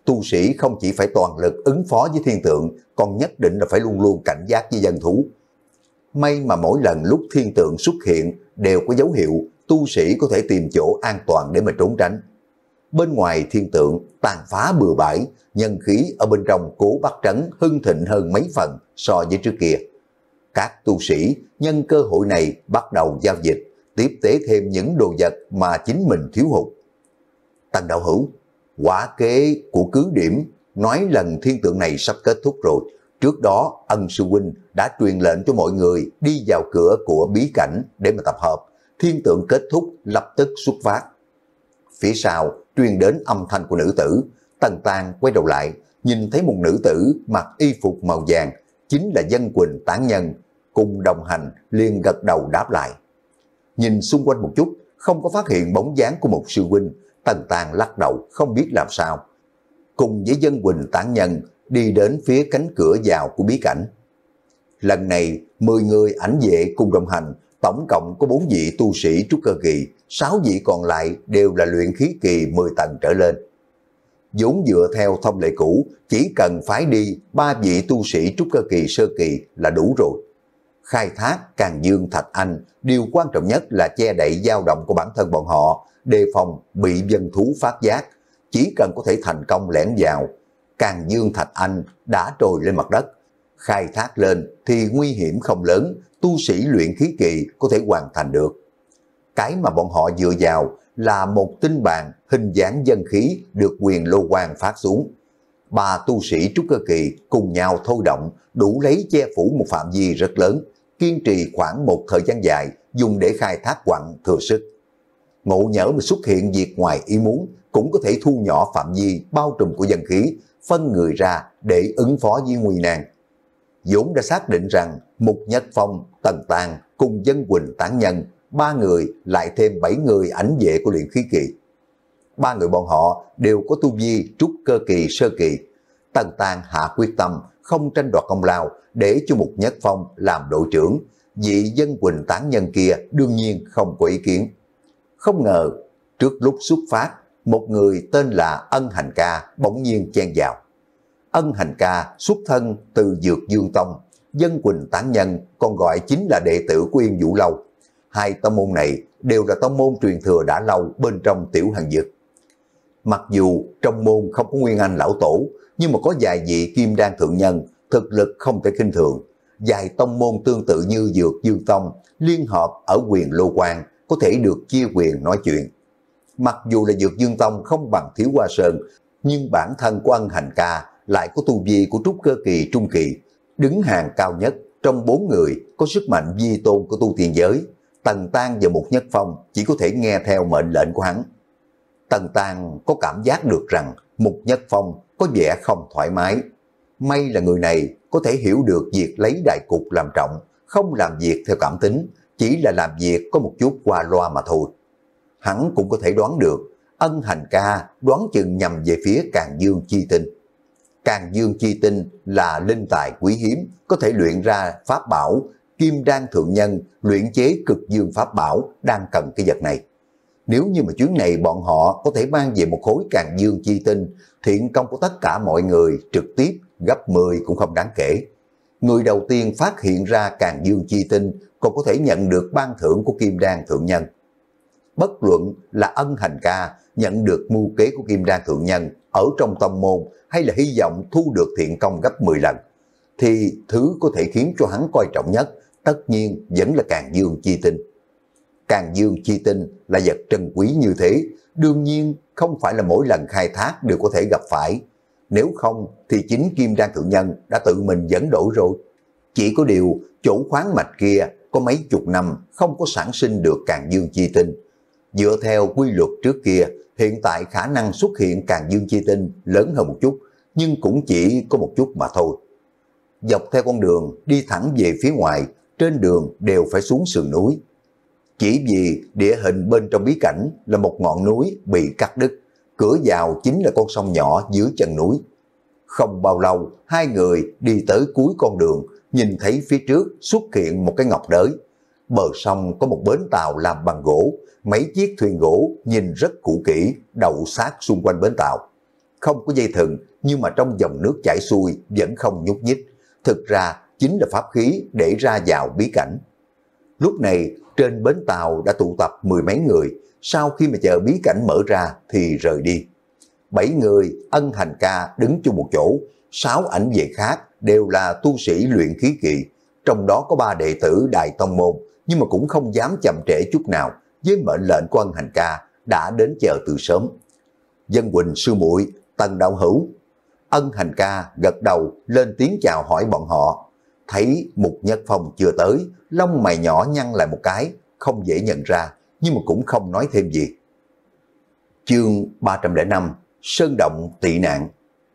Speaker 1: tu sĩ không chỉ phải toàn lực ứng phó với thiên tượng, còn nhất định là phải luôn luôn cảnh giác với dân thú. May mà mỗi lần lúc thiên tượng xuất hiện đều có dấu hiệu tu sĩ có thể tìm chỗ an toàn để mà trốn tránh. Bên ngoài thiên tượng tàn phá bừa bãi, nhân khí ở bên trong Cố Bắc Trấn hưng thịnh hơn mấy phần so với trước kia. Các tu sĩ nhân cơ hội này bắt đầu giao dịch, tiếp tế thêm những đồ vật mà chính mình thiếu hụt. Tần đạo hữu, quả kế của cứ điểm nói lần thiên tượng này sắp kết thúc rồi. Trước đó Ân sư huynh đã truyền lệnh cho mọi người đi vào cửa của bí cảnh để mà tập hợp. Thiên tượng kết thúc lập tức xuất phát. Phía sau truyền đến âm thanh của nữ tử. Tần Tang quay đầu lại, nhìn thấy một nữ tử mặc y phục màu vàng, chính là Dân Quỳnh tán nhân, cùng đồng hành liền gật đầu đáp lại. Nhìn xung quanh một chút, không có phát hiện bóng dáng của một sư huynh. Tần Tang lắc đầu không biết làm sao. Cùng với Dân Quỳnh tán nhân đi đến phía cánh cửa vào của bí cảnh. Lần này mười người ảnh vệ cùng đồng hành, tổng cộng có bốn vị tu sĩ trúc cơ kỳ, sáu vị còn lại đều là luyện khí kỳ mười tầng trở lên. Vốn dựa theo thông lệ cũ, chỉ cần phái đi ba vị tu sĩ trúc cơ kỳ sơ kỳ là đủ rồi. Khai thác Càn Dương Thạch Anh, điều quan trọng nhất là che đậy dao động của bản thân bọn họ, đề phòng bị dân thú phát giác. Chỉ cần có thể thành công lẻn vào, Càn Dương Thạch Anh đã trồi lên mặt đất. Khai thác lên thì nguy hiểm không lớn, tu sĩ luyện khí kỳ có thể hoàn thành được. Cái mà bọn họ dựa vào là một tinh bàn hình dáng dân khí được Quyền Lô Quang phát xuống. Ba tu sĩ trúc cơ kỳ cùng nhau thôi động, đủ lấy che phủ một phạm vi rất lớn, kiên trì khoảng một thời gian dài, dùng để khai thác quặng thừa sức. Ngộ nhỡ mà xuất hiện việc ngoài ý muốn, cũng có thể thu nhỏ phạm vi bao trùm của dân khí, phân người ra để ứng phó với nguy nan. Dũng đã xác định rằng Mục Nhất Phong, Tần Tang cùng Dân Quỳnh tán nhân, ba người lại thêm bảy người ảnh vệ của luyện khí kỳ. Ba người bọn họ đều có tu vi trúc cơ kỳ sơ kỳ. Tần Tang hạ quyết tâm không tranh đoạt công lao, để cho Mục Nhất Phong làm đội trưởng. Vị Dân Quỳnh tán nhân kia đương nhiên không có ý kiến. Không ngờ trước lúc xuất phát, một người tên là Ân Hành Ca bỗng nhiên chen vào. Ân Hành Ca xuất thân từ Dược Dương Tông, Dân Quỳnh tán nhân còn gọi chính là đệ tử của Yên Vũ Lâu. Hai tông môn này đều là tông môn truyền thừa đã lâu bên trong Tiểu Hàn Dực. Mặc dù trong môn không có Nguyên Anh lão tổ, nhưng mà có vài vị kim đan thượng nhân, thực lực không thể khinh thường. Vài tông môn tương tự như Dược Dương Tông liên hợp ở Quyền Lô Quang có thể được chia quyền nói chuyện. Mặc dù là Dược Dương Tông không bằng Thiếu Hoa Sơn, nhưng bản thân của Ân Hành Ca lại có tu vi của trúc cơ kỳ trung kỳ, đứng hàng cao nhất trong bốn người có sức mạnh vi tôn của tu tiên giới. Tần Tang và Mục Nhất Phong chỉ có thể nghe theo mệnh lệnh của hắn. Tần Tang có cảm giác được rằng Mục Nhất Phong có vẻ không thoải mái. May là người này có thể hiểu được việc lấy đại cục làm trọng, không làm việc theo cảm tính, chỉ là làm việc có một chút qua loa mà thôi. Hắn cũng có thể đoán được, Ân Hành Ca đoán chừng nhằm về phía Càn Dương Chi Tinh. Càn Dương Chi Tinh là linh tài quý hiếm, có thể luyện ra pháp bảo. Kim đan thượng nhân luyện chế cực dương pháp bảo đang cần cái vật này. Nếu như mà chuyến này bọn họ có thể mang về một khối Càn Dương Chi Tinh, thiện công của tất cả mọi người trực tiếp gấp mười cũng không đáng kể. Người đầu tiên phát hiện ra Càn Dương Chi Tinh còn có thể nhận được ban thưởng của Kim đan thượng nhân. Bất luận là Ân Hành Ca nhận được mưu kế của Kim đan thượng nhân ở trong tông môn, hay là hy vọng thu được thiện công gấp mười lần, thì thứ có thể khiến cho hắn coi trọng nhất tất nhiên vẫn là Càn Dương Chi Tinh. Càn Dương Chi Tinh là vật trân quý như thế, đương nhiên không phải là mỗi lần khai thác đều có thể gặp phải. Nếu không thì chính Kim đan thượng nhân đã tự mình dẫn đổi rồi. Chỉ có điều chỗ khoáng mạch kia có mấy chục năm không có sản sinh được Càn Dương Chi Tinh. Dựa theo quy luật trước kia, hiện tại khả năng xuất hiện Càn Dương Chi Tinh lớn hơn một chút, nhưng cũng chỉ có một chút mà thôi. Dọc theo con đường đi thẳng về phía ngoài, trên đường đều phải xuống sườn núi. Chỉ vì địa hình bên trong bí cảnh là một ngọn núi bị cắt đứt, cửa vào chính là con sông nhỏ dưới chân núi. Không bao lâu, hai người đi tới cuối con đường, nhìn thấy phía trước xuất hiện một cái ngọc đới. Bờ sông có một bến tàu làm bằng gỗ, mấy chiếc thuyền gỗ nhìn rất cũ kỹ, đậu sát xung quanh bến tàu. không có dây thừng, nhưng mà trong dòng nước chảy xuôi vẫn không nhúc nhích. Thực ra chính là pháp khí để ra vào bí cảnh. Lúc này trên bến tàu đã tụ tập mười mấy người, sau khi mà chờ bí cảnh mở ra thì rời đi. Bảy người Ân Hành Ca đứng chung một chỗ, sáu ảnh vệ khác đều là tu sĩ luyện khí kỳ, trong đó có ba đệ tử Đại Tông Môn, nhưng mà cũng không dám chậm trễ chút nào, với mệnh lệnh của Ân Hành Ca đã đến chờ từ sớm. Dân Quỳnh sư muội, Tần đạo hữu. Ân Hành Ca gật đầu lên tiếng chào hỏi bọn họ. Thấy Mục Nhất Phong chưa tới, lông mày nhỏ nhăn lại một cái, không dễ nhận ra, nhưng mà cũng không nói thêm gì. Chương ba trăm lẻ năm, Sơn Động Tị Nạn.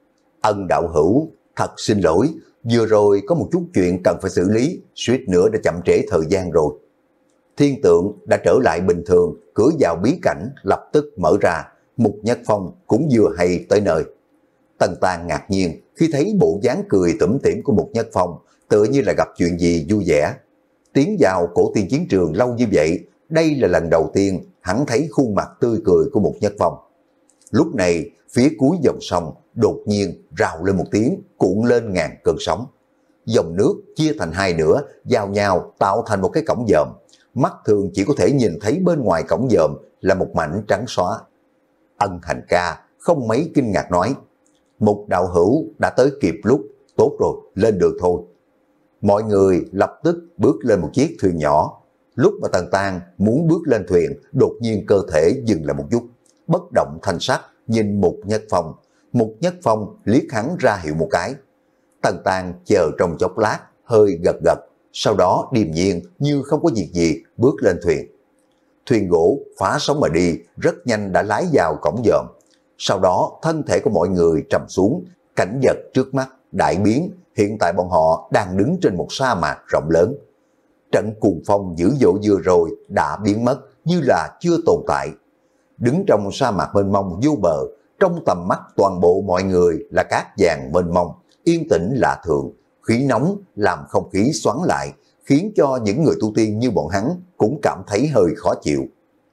Speaker 1: Ân đạo hữu, thật xin lỗi, vừa rồi có một chút chuyện cần phải xử lý, suýt nữa đã chậm trễ thời gian rồi. Thiên tượng đã trở lại bình thường, cửa vào bí cảnh lập tức mở ra, Mục Nhất Phong cũng vừa hay tới nơi. Tần Tàn ngạc nhiên khi thấy bộ dáng cười tủm tỉm của Mục Nhất Phong, tựa như là gặp chuyện gì vui vẻ. Tiến vào cổ tiên chiến trường lâu như vậy, đây là lần đầu tiên hắn thấy khuôn mặt tươi cười của Mục Nhất Phong. Lúc này, phía cuối dòng sông đột nhiên rào lên một tiếng, cuộn lên ngàn cơn sóng. Dòng nước chia thành hai nửa, giao nhau tạo thành một cái cổng dòm. Mắt thường chỉ có thể nhìn thấy bên ngoài cổng dòm là một mảnh trắng xóa. Ân Hành Ca không mấy kinh ngạc nói, Mục đạo hữu đã tới kịp lúc, tốt rồi, lên được thôi. Mọi người lập tức bước lên một chiếc thuyền nhỏ. Lúc mà Tần Tàn muốn bước lên thuyền, đột nhiên cơ thể dừng lại một chút, bất động thanh sắc nhìn Mục Nhất Phong. Mục Nhất Phong liếc hắn ra hiệu một cái. Tần Tàn chờ trong chốc lát, hơi gật gật, sau đó điềm nhiên như không có việc gì bước lên thuyền. Thuyền gỗ phá sóng mà đi, rất nhanh đã lái vào cổng dòm. Sau đó thân thể của mọi người trầm xuống, cảnh vật trước mắt đại biến, hiện tại bọn họ đang đứng trên một sa mạc rộng lớn. Trận cuồng phong dữ dội vừa rồi đã biến mất như là chưa tồn tại. Đứng trong sa mạc mênh mông vô bờ, trong tầm mắt toàn bộ mọi người là cát vàng mênh mông, yên tĩnh lạ thường, khí nóng làm không khí xoắn lại, khiến cho những người tu tiên như bọn hắn cũng cảm thấy hơi khó chịu.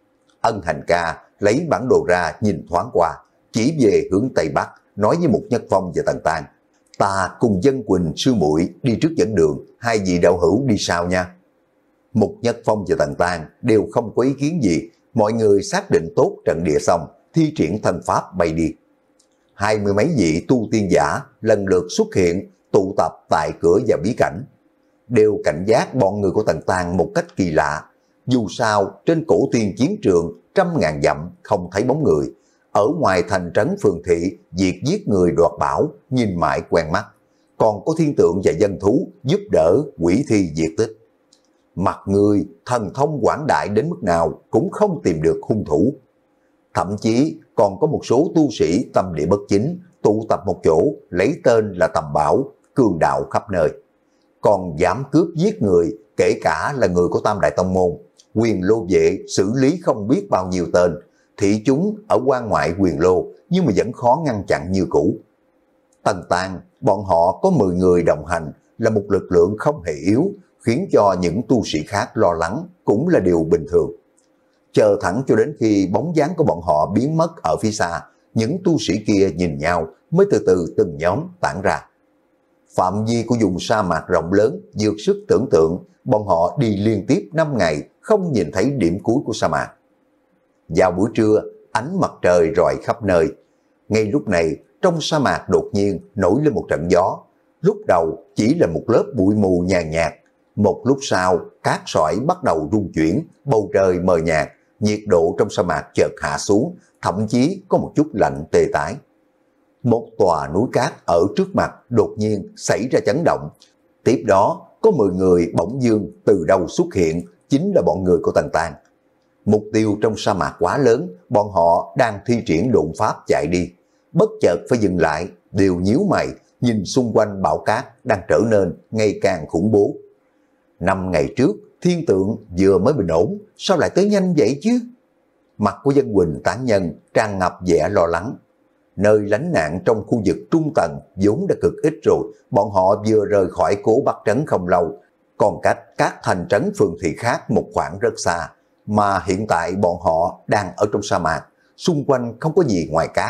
Speaker 1: Ân Hành Ca lấy bản đồ ra nhìn thoáng qua, chỉ về hướng Tây Bắc, nói với Mục Nhất Phong và Tần Tàn, ta cùng Dân Quỳnh sư muội đi trước dẫn đường, hai vị đạo hữu đi sau nha. Mục Nhất Phong và Tần Tàn đều không có ý kiến gì, mọi người xác định tốt trận địa xong, thi triển thân pháp bay đi. Hai mươi mấy vị tu tiên giả lần lượt xuất hiện, tụ tập tại cửa vào bí cảnh. Đều cảnh giác bọn người của Tần Tàn một cách kỳ lạ. Dù sao, trên cổ tiên chiến trường trăm ngàn dặm không thấy bóng người. Ở ngoài thành trấn phường thị, việc giết người đoạt bảo, nhìn mãi quen mắt. Còn có thiên tượng và dân thú giúp đỡ quỷ thi diệt tích. Mặt người thần thông quảng đại đến mức nào cũng không tìm được hung thủ. Thậm chí còn có một số tu sĩ tâm địa bất chính tụ tập một chỗ, lấy tên là Tầm Bảo, cường đạo khắp nơi. Còn dám cướp giết người, kể cả là người của Tam Đại Tông Môn, Quyền Lô vệ xử lý không biết bao nhiêu tên, thị chúng ở quan ngoại Quyền Lô nhưng mà vẫn khó ngăn chặn như cũ. Tần Tàn, bọn họ có mười người đồng hành là một lực lượng không hề yếu, khiến cho những tu sĩ khác lo lắng cũng là điều bình thường. Chờ thẳng cho đến khi bóng dáng của bọn họ biến mất ở phía xa, những tu sĩ kia nhìn nhau mới từ từ từng nhóm tản ra. Phạm vi của vùng sa mạc rộng lớn vượt sức tưởng tượng, bọn họ đi liên tiếp năm ngày không nhìn thấy điểm cuối của sa mạc. Vào buổi trưa, ánh mặt trời rọi khắp nơi. Ngay lúc này, trong sa mạc đột nhiên nổi lên một trận gió. Lúc đầu chỉ là một lớp bụi mù nhàn nhạt. Một lúc sau, cát sỏi bắt đầu rung chuyển, bầu trời mờ nhạt, nhiệt độ trong sa mạc chợt hạ xuống, thậm chí có một chút lạnh tê tái. Một tòa núi cát ở trước mặt đột nhiên xảy ra chấn động. Tiếp đó, có mười người bỗng dưng từ đâu xuất hiện, chính là bọn người của Tần Tàn. Mục tiêu trong sa mạc quá lớn, bọn họ đang thi triển độn pháp chạy đi. Bất chợt phải dừng lại, đều nhíu mày, nhìn xung quanh bão cát đang trở nên ngày càng khủng bố. Năm ngày trước, thiên tượng vừa mới bình ổn, sao lại tới nhanh vậy chứ? Mặt của Dân Quỳnh tán nhân tràn ngập vẻ lo lắng. Nơi lánh nạn trong khu vực trung tầng vốn đã cực ít rồi, bọn họ vừa rời khỏi Cố Bắc Trấn không lâu, còn cách các thành trấn phường thị khác một khoảng rất xa, mà hiện tại bọn họ đang ở trong sa mạc, xung quanh không có gì ngoài cát.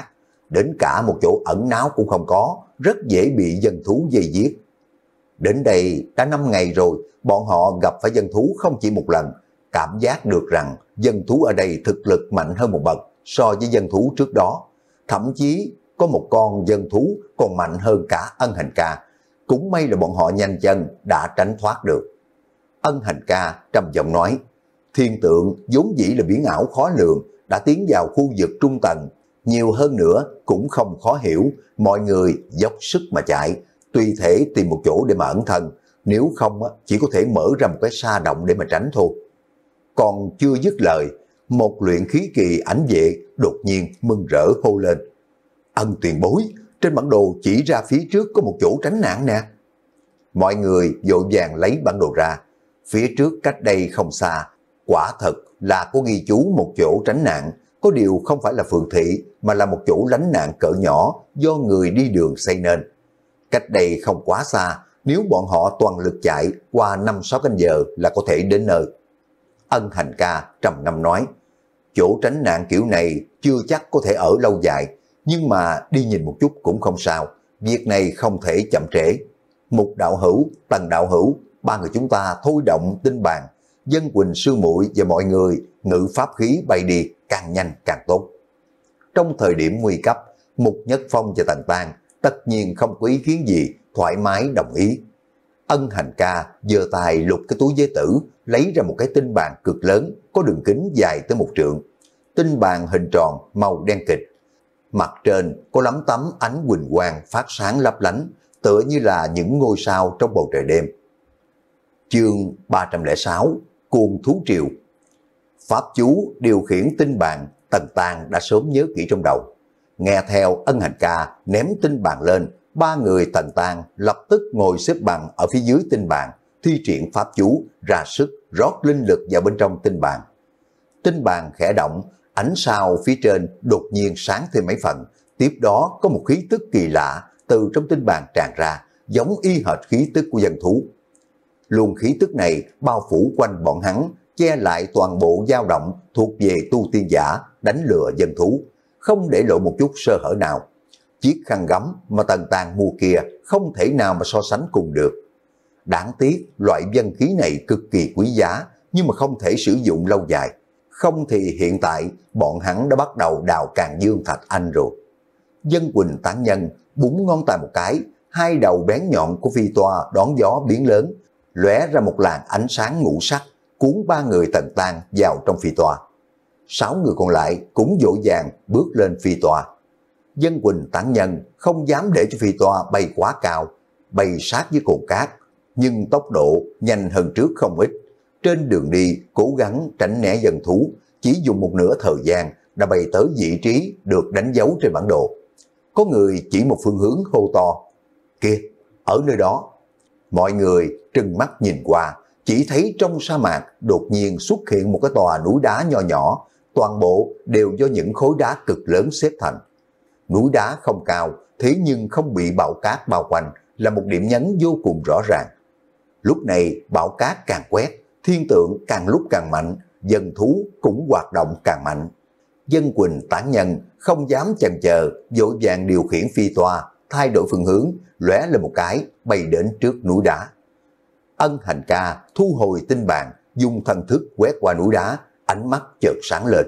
Speaker 1: đến cả một chỗ ẩn náu cũng không có, rất dễ bị dân thú dây giết. Đến đây đã năm ngày rồi, bọn họ gặp phải dân thú không chỉ một lần, cảm giác được rằng dân thú ở đây thực lực mạnh hơn một bậc so với dân thú trước đó. Thậm chí có một con dân thú còn mạnh hơn cả Ân Hành Ca. Cũng may là bọn họ nhanh chân đã tránh thoát được. Ân Hành Ca trầm giọng nói, thiên tượng vốn dĩ là biến ảo khó lường, đã tiến vào khu vực trung tầng, nhiều hơn nữa cũng không khó hiểu, mọi người dốc sức mà chạy, tùy thể tìm một chỗ để mà ẩn thân, nếu không chỉ có thể mở ra một cái sa động để mà tránh thôi. Còn chưa dứt lời, một luyện khí kỳ ảnh vệ đột nhiên mừng rỡ hô lên, Ân tiền bối, trên bản đồ chỉ ra phía trước có một chỗ tránh nạn nè. Mọi người vội vàng lấy bản đồ ra, phía trước cách đây không xa, quả thật là có ghi chú một chỗ tránh nạn, có điều không phải là phường thị mà là một chỗ lánh nạn cỡ nhỏ do người đi đường xây nên. Cách đây không quá xa, nếu bọn họ toàn lực chạy qua năm sáu canh giờ là có thể đến nơi. Ân Hành Ca trầm ngâm nói, chỗ tránh nạn kiểu này chưa chắc có thể ở lâu dài, nhưng mà đi nhìn một chút cũng không sao, việc này không thể chậm trễ. Mục đạo hữu, Tần đạo hữu, ba người chúng ta thôi động tinh bàn, Dân Quỳnh sư muội và mọi người ngự pháp khí bay đi, càng nhanh càng tốt. Trong thời điểm nguy cấp, Mục Nhất Phong và Tần Tang tất nhiên không có ý kiến gì, thoải mái đồng ý. Ân Hành Ca giơ tay lục cái túi giới tử, lấy ra một cái tinh bàn cực lớn, có đường kính dài tới một trượng. Tinh bàn hình tròn, màu đen kịch. Mặt trên có lắm tấm ánh huỳnh quang phát sáng lấp lánh, tựa như là những ngôi sao trong bầu trời đêm. Chương ba trăm lẻ sáu, Cuồng thú triều. Pháp chú điều khiển tinh bàn, Tần Tang đã sớm nhớ kỹ trong đầu. Nghe theo Ân Hành Ca ném tinh bàn lên, ba người Tần Tang lập tức ngồi xếp bằng ở phía dưới tinh bàn, thi triển pháp chú, ra sức rót linh lực vào bên trong tinh bàn. Tinh bàn khẽ động, ánh sao phía trên đột nhiên sáng thêm mấy phần, tiếp đó có một khí tức kỳ lạ từ trong tinh bàn tràn ra, giống y hệt khí tức của dân thú. Luồng khí tức này bao phủ quanh bọn hắn, che lại toàn bộ dao động thuộc về tu tiên giả, đánh lừa dân thú, không để lộ một chút sơ hở nào. Chiếc khăn gấm mà Tần Tang mua kia không thể nào mà so sánh cùng được. Đáng tiếc loại dân khí này cực kỳ quý giá, nhưng mà không thể sử dụng lâu dài. Không thì hiện tại bọn hắn đã bắt đầu đào Càn Dương Thạch Anh rồi. Dân Quỳnh tán nhân búng ngón tay một cái, hai đầu bén nhọn của phi toa đón gió biến lớn, lóe ra một làn ánh sáng ngũ sắc, cuốn ba người Tần Tang vào trong phi toa. Sáu người còn lại cũng vội vàng bước lên phi toa. Dân Quỳnh tán nhân không dám để cho phi toa bay quá cao, bay sát với cồn cát, nhưng tốc độ nhanh hơn trước không ít. Trên đường đi cố gắng tránh né dân thú, chỉ dùng một nửa thời gian đã bay tới vị trí được đánh dấu trên bản đồ. Có người chỉ một phương hướng hô to, kia, ở nơi đó. Mọi người trừng mắt nhìn qua, chỉ thấy trong sa mạc đột nhiên xuất hiện một cái tòa núi đá nho nhỏ, toàn bộ đều do những khối đá cực lớn xếp thành. Núi đá không cao, thế nhưng không bị bão cát bao quanh, là một điểm nhấn vô cùng rõ ràng. Lúc này bão cát càng quét, thiên tượng càng lúc càng mạnh, dân thú cũng hoạt động càng mạnh. Dân Quỳnh tán nhân không dám chần chờ, vội vàng điều khiển phi toa, thay đổi phương hướng, lóe lên một cái, bay đến trước núi đá. Ân Hành Ca thu hồi tinh bàn, dùng thần thức quét qua núi đá, ánh mắt chợt sáng lên.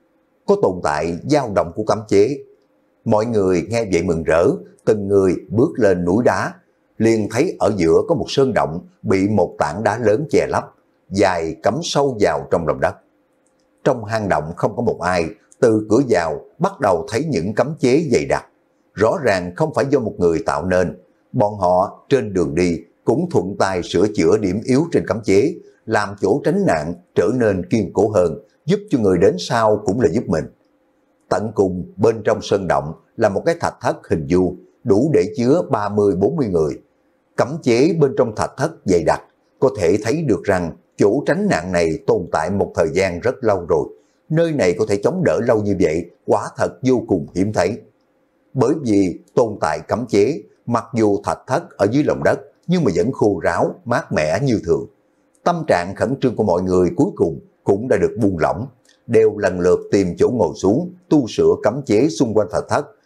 Speaker 1: Có tồn tại dao động của cấm chế. Mọi người nghe vậy mừng rỡ, từng người bước lên núi đá, liền thấy ở giữa có một sơn động bị một tảng đá lớn che lấp, dài cắm sâu vào trong lòng đất. Trong hang động không có một ai, từ cửa vào bắt đầu thấy những cấm chế dày đặc, rõ ràng không phải do một người tạo nên. Bọn họ trên đường đi cũng thuận tay sửa chữa điểm yếu trên cấm chế, làm chỗ tránh nạn trở nên kiên cố hơn, giúp cho người đến sau cũng là giúp mình. Tận cùng bên trong sơn động là một cái thạch thất hình vuông, đủ để chứa ba mươi bốn mươi người. Cấm chế bên trong thạch thất dày đặc, có thể thấy được rằng chỗ tránh nạn này tồn tại một thời gian rất lâu rồi. Nơi này có thể chống đỡ lâu như vậy, quả thật vô cùng hiếm thấy. Bởi vì tồn tại cấm chế, mặc dù thạch thất ở dưới lòng đất, nhưng mà vẫn khô ráo, mát mẻ như thường. Tâm trạng khẩn trương của mọi người cuối cùng cũng đã được buông lỏng, đều lần lượt tìm chỗ ngồi xuống, tu sửa cấm chế xung quanh thạch thất,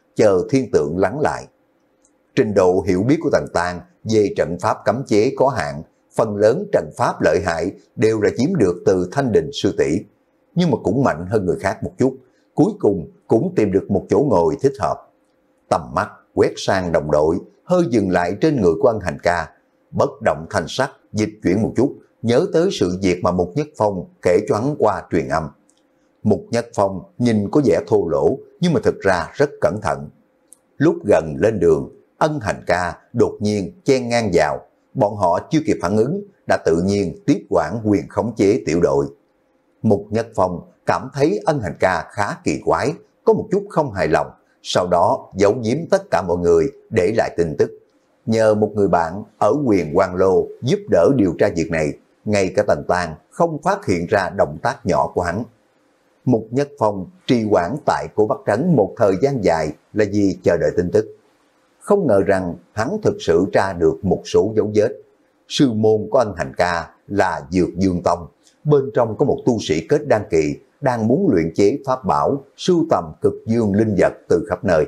Speaker 1: chờ thiên tượng lắng lại. Trình độ hiểu biết của Tần Tang về trận pháp cấm chế có hạn, phần lớn trận pháp lợi hại đều là chiếm được từ Thanh Đình sư tỷ, nhưng mà cũng mạnh hơn người khác một chút, cuối cùng cũng tìm được một chỗ ngồi thích hợp. Tầm mắt quét sang đồng đội, hơi dừng lại trên người của Ân Hành Ca, bất động thanh sắc, dịch chuyển một chút, nhớ tới sự việc mà Mục Nhất Phong kể cho hắn qua truyền âm. Mục Nhất Phong nhìn có vẻ thô lỗ, nhưng mà thực ra rất cẩn thận. Lúc gần lên đường, Ân Hành Ca đột nhiên chen ngang vào, bọn họ chưa kịp phản ứng, đã tự nhiên tiếp quản quyền khống chế tiểu đội. Mục Nhất Phong cảm thấy Ân Hành Ca khá kỳ quái, có một chút không hài lòng, sau đó giấu giếm tất cả mọi người để lại tin tức. Nhờ một người bạn ở quyền Quang Lô giúp đỡ điều tra việc này, ngay cả Tần Tang không phát hiện ra động tác nhỏ của hắn. Mục Nhất Phong trì hoãn tại Cổ Bắc Trấn một thời gian dài là vì chờ đợi tin tức. Không ngờ rằng hắn thực sự tra được một số dấu vết. Sư môn của Ân Hành Ca là Dược Dương Tông, bên trong có một tu sĩ kết đan kỳ đang muốn luyện chế pháp bảo, sưu tầm cực dương linh vật từ khắp nơi.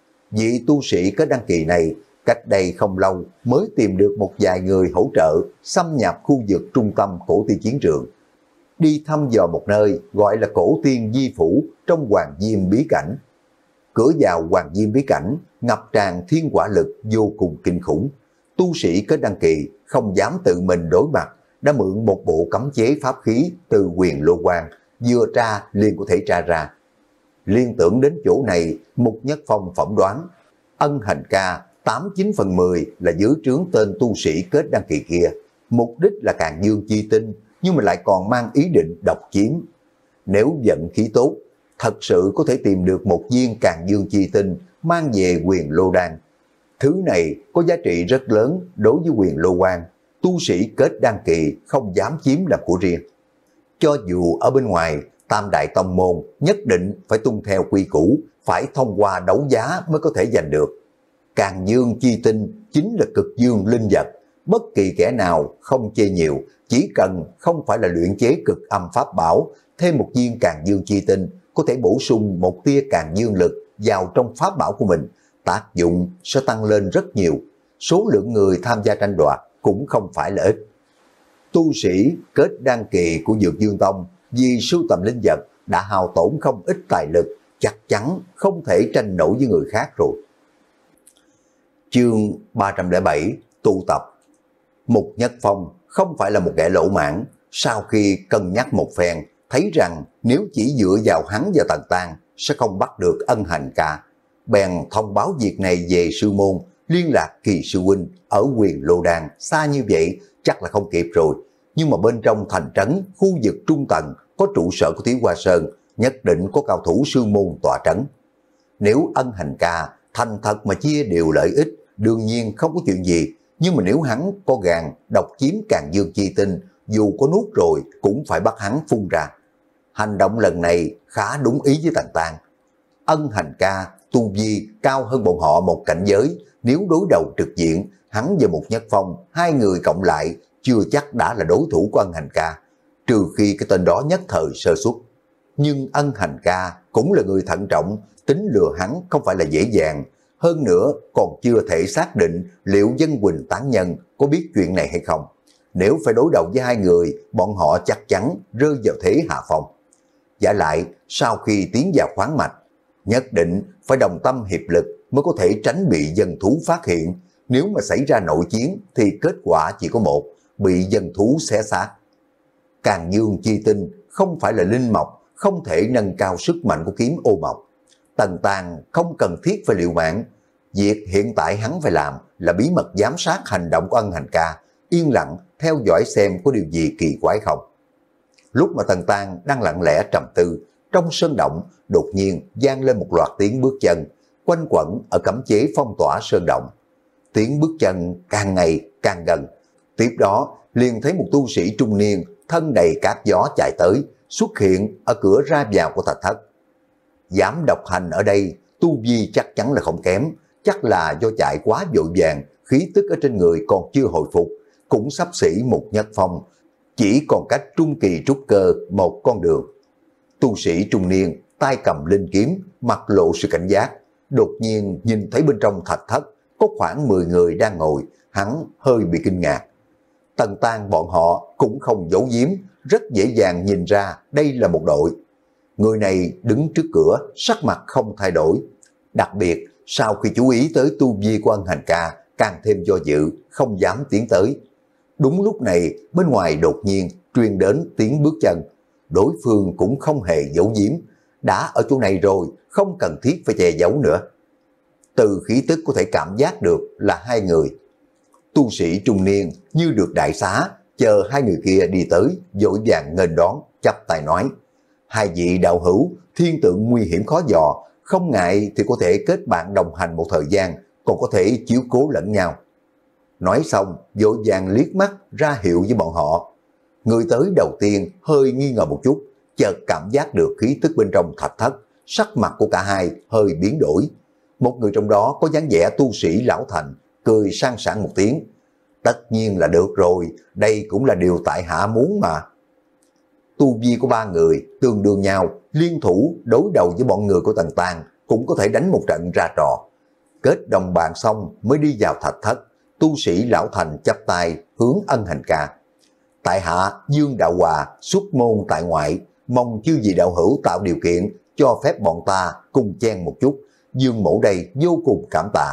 Speaker 1: Vị tu sĩ kết đan kỳ này cách đây không lâu mới tìm được một vài người hỗ trợ xâm nhập khu vực trung tâm cổ tiên chiến trường. Đi thăm dò một nơi gọi là cổ tiên di phủ trong Hoàng Diêm bí cảnh. Cửa vào Hoàng Diêm bí cảnh ngập tràn thiên quả lực vô cùng kinh khủng. Tu sĩ kết đăng kỳ không dám tự mình đối mặt, đã mượn một bộ cấm chế pháp khí từ Quyền Lô Quan, vừa tra liền có thể tra ra. Liên tưởng đến chỗ này, Mục Nhất Phong phỏng đoán Ân Hành Ca tám chín phần mười là dưới trướng tên tu sĩ kết đăng kỳ kia, mục đích là Càn Dương chi tinh, nhưng mà lại còn mang ý định độc chiếm. Nếu vận khí tốt, thật sự có thể tìm được một viên Càn Dương chi tinh mang về Quyền Lô Đan. Thứ này có giá trị rất lớn đối với Quyền Lô Quan, tu sĩ kết đan kỳ không dám chiếm làm của riêng. Cho dù ở bên ngoài, Tam Đại Tông Môn nhất định phải tuân theo quy củ, phải thông qua đấu giá mới có thể giành được. Càn Dương chi tinh chính là cực dương linh vật, bất kỳ kẻ nào không chê nhiều, chỉ cần không phải là luyện chế cực âm pháp bảo, thêm một viên Càn Dương chi tinh có thể bổ sung một tia Càn Dương lực vào trong pháp bảo của mình, tác dụng sẽ tăng lên rất nhiều, số lượng người tham gia tranh đoạt cũng không phải là ít. Tu sĩ kết đan kỳ của Dược Dương Tông vì sưu tầm linh vật đã hao tổn không ít tài lực, chắc chắn không thể tranh nổi với người khác rồi. Chương ba trăm lẻ bảy tu tập. Mục Nhất Phong không phải là một kẻ lỗ mãn, sau khi cân nhắc một phen, thấy rằng nếu chỉ dựa vào hắn và Tần Tang sẽ không bắt được Ân Hành Ca, bèn thông báo việc này về sư môn, liên lạc Kỳ sư huynh ở Quyền Lô Đan, xa như vậy chắc là không kịp rồi, nhưng mà bên trong thành trấn, khu vực trung tầng có trụ sở của Thiếu Hoa Sơn, nhất định có cao thủ sư môn tọa trấn. Nếu Ân Hành Ca thành thật mà chia đều lợi ích, đương nhiên không có chuyện gì, nhưng mà nếu hắn có gan độc chiếm Càn Dương chi tinh, dù có nuốt rồi cũng phải bắt hắn phun ra. Hành động lần này khá đúng ý với Tần Tang. Ân Hành Ca tu vi cao hơn bọn họ một cảnh giới, nếu đối đầu trực diện, hắn và Mục Nhất Phong hai người cộng lại chưa chắc đã là đối thủ của Ân Hành Ca, trừ khi cái tên đó nhất thời sơ suất. Nhưng Ân Hành Ca cũng là người thận trọng, tính lừa hắn không phải là dễ dàng, hơn nữa còn chưa thể xác định liệu Dân Quỳnh tán nhân có biết chuyện này hay không. Nếu phải đối đầu với hai người, bọn họ chắc chắn rơi vào thế hạ phong. Giả lại, sau khi tiến vào khoáng mạch, nhất định phải đồng tâm hiệp lực mới có thể tránh bị dân thú phát hiện. Nếu mà xảy ra nội chiến thì kết quả chỉ có một, bị dân thú xé xác. Càn Dương chi tinh không phải là linh mộc, không thể nâng cao sức mạnh của kiếm ô mộc. Tần Tang không cần thiết phải liều mạng. Việc hiện tại hắn phải làm là bí mật giám sát hành động của Ân Hành Ca, yên lặng theo dõi xem có điều gì kỳ quái không. Lúc mà Tần Tang đang lặng lẽ trầm tư, trong sơn động đột nhiên vang lên một loạt tiếng bước chân, quanh quẩn ở cấm chế phong tỏa sơn động. Tiếng bước chân càng ngày càng gần, tiếp đó liền thấy một tu sĩ trung niên thân đầy cát gió chạy tới, xuất hiện ở cửa ra vào của thạch thất. Dám độc hành ở đây, tu vi chắc chắn là không kém, chắc là do chạy quá vội vàng, khí tức ở trên người còn chưa hồi phục, cũng sắp xỉ Mục Nhất Phong, chỉ còn cách trung kỳ trúc cơ một con đường. Tu sĩ trung niên tay cầm linh kiếm, mặt lộ sự cảnh giác, đột nhiên nhìn thấy bên trong thạch thất có khoảng mười người đang ngồi, hắn hơi bị kinh ngạc. Tần Tang bọn họ cũng không giấu giếm, rất dễ dàng nhìn ra đây là một đội. Người này đứng trước cửa, sắc mặt không thay đổi. Đặc biệt, sau khi chú ý tới tu vi của Ân Hành Ca, càng thêm do dự, không dám tiến tới. Đúng lúc này, bên ngoài đột nhiên truyền đến tiếng bước chân. Đối phương cũng không hề giấu giếm, đã ở chỗ này rồi, không cần thiết phải che giấu nữa. Từ khí tức có thể cảm giác được là hai người. Tu sĩ trung niên như được đại xá, chờ hai người kia đi tới, vội vàng nghênh đón, chắp tay nói: hai vị đạo hữu, thiên tượng nguy hiểm khó dò, không ngại thì có thể kết bạn đồng hành một thời gian, còn có thể chiếu cố lẫn nhau. Nói xong, vội vàng liếc mắt ra hiệu với bọn họ. Người tới đầu tiên hơi nghi ngờ một chút, chợt cảm giác được khí tức bên trong thạch thất, sắc mặt của cả hai hơi biến đổi. Một người trong đó có dáng vẻ tu sĩ lão thành, cười sang sảng một tiếng: tất nhiên là được rồi, đây cũng là điều tại hạ muốn mà. Tu vi của ba người tương đương nhau, liên thủ đối đầu với bọn người của Tần Tang cũng có thể đánh một trận ra trò. Kết đồng bàn xong mới đi vào thạch thất, tu sĩ lão thành chắp tay hướng Ân Hành Ca: tại hạ Dương Đạo Hòa xuất môn tại ngoại, mong chư vị đạo hữu tạo điều kiện cho phép bọn ta cùng chen một chút, Dương mẫu đây vô cùng cảm tạ.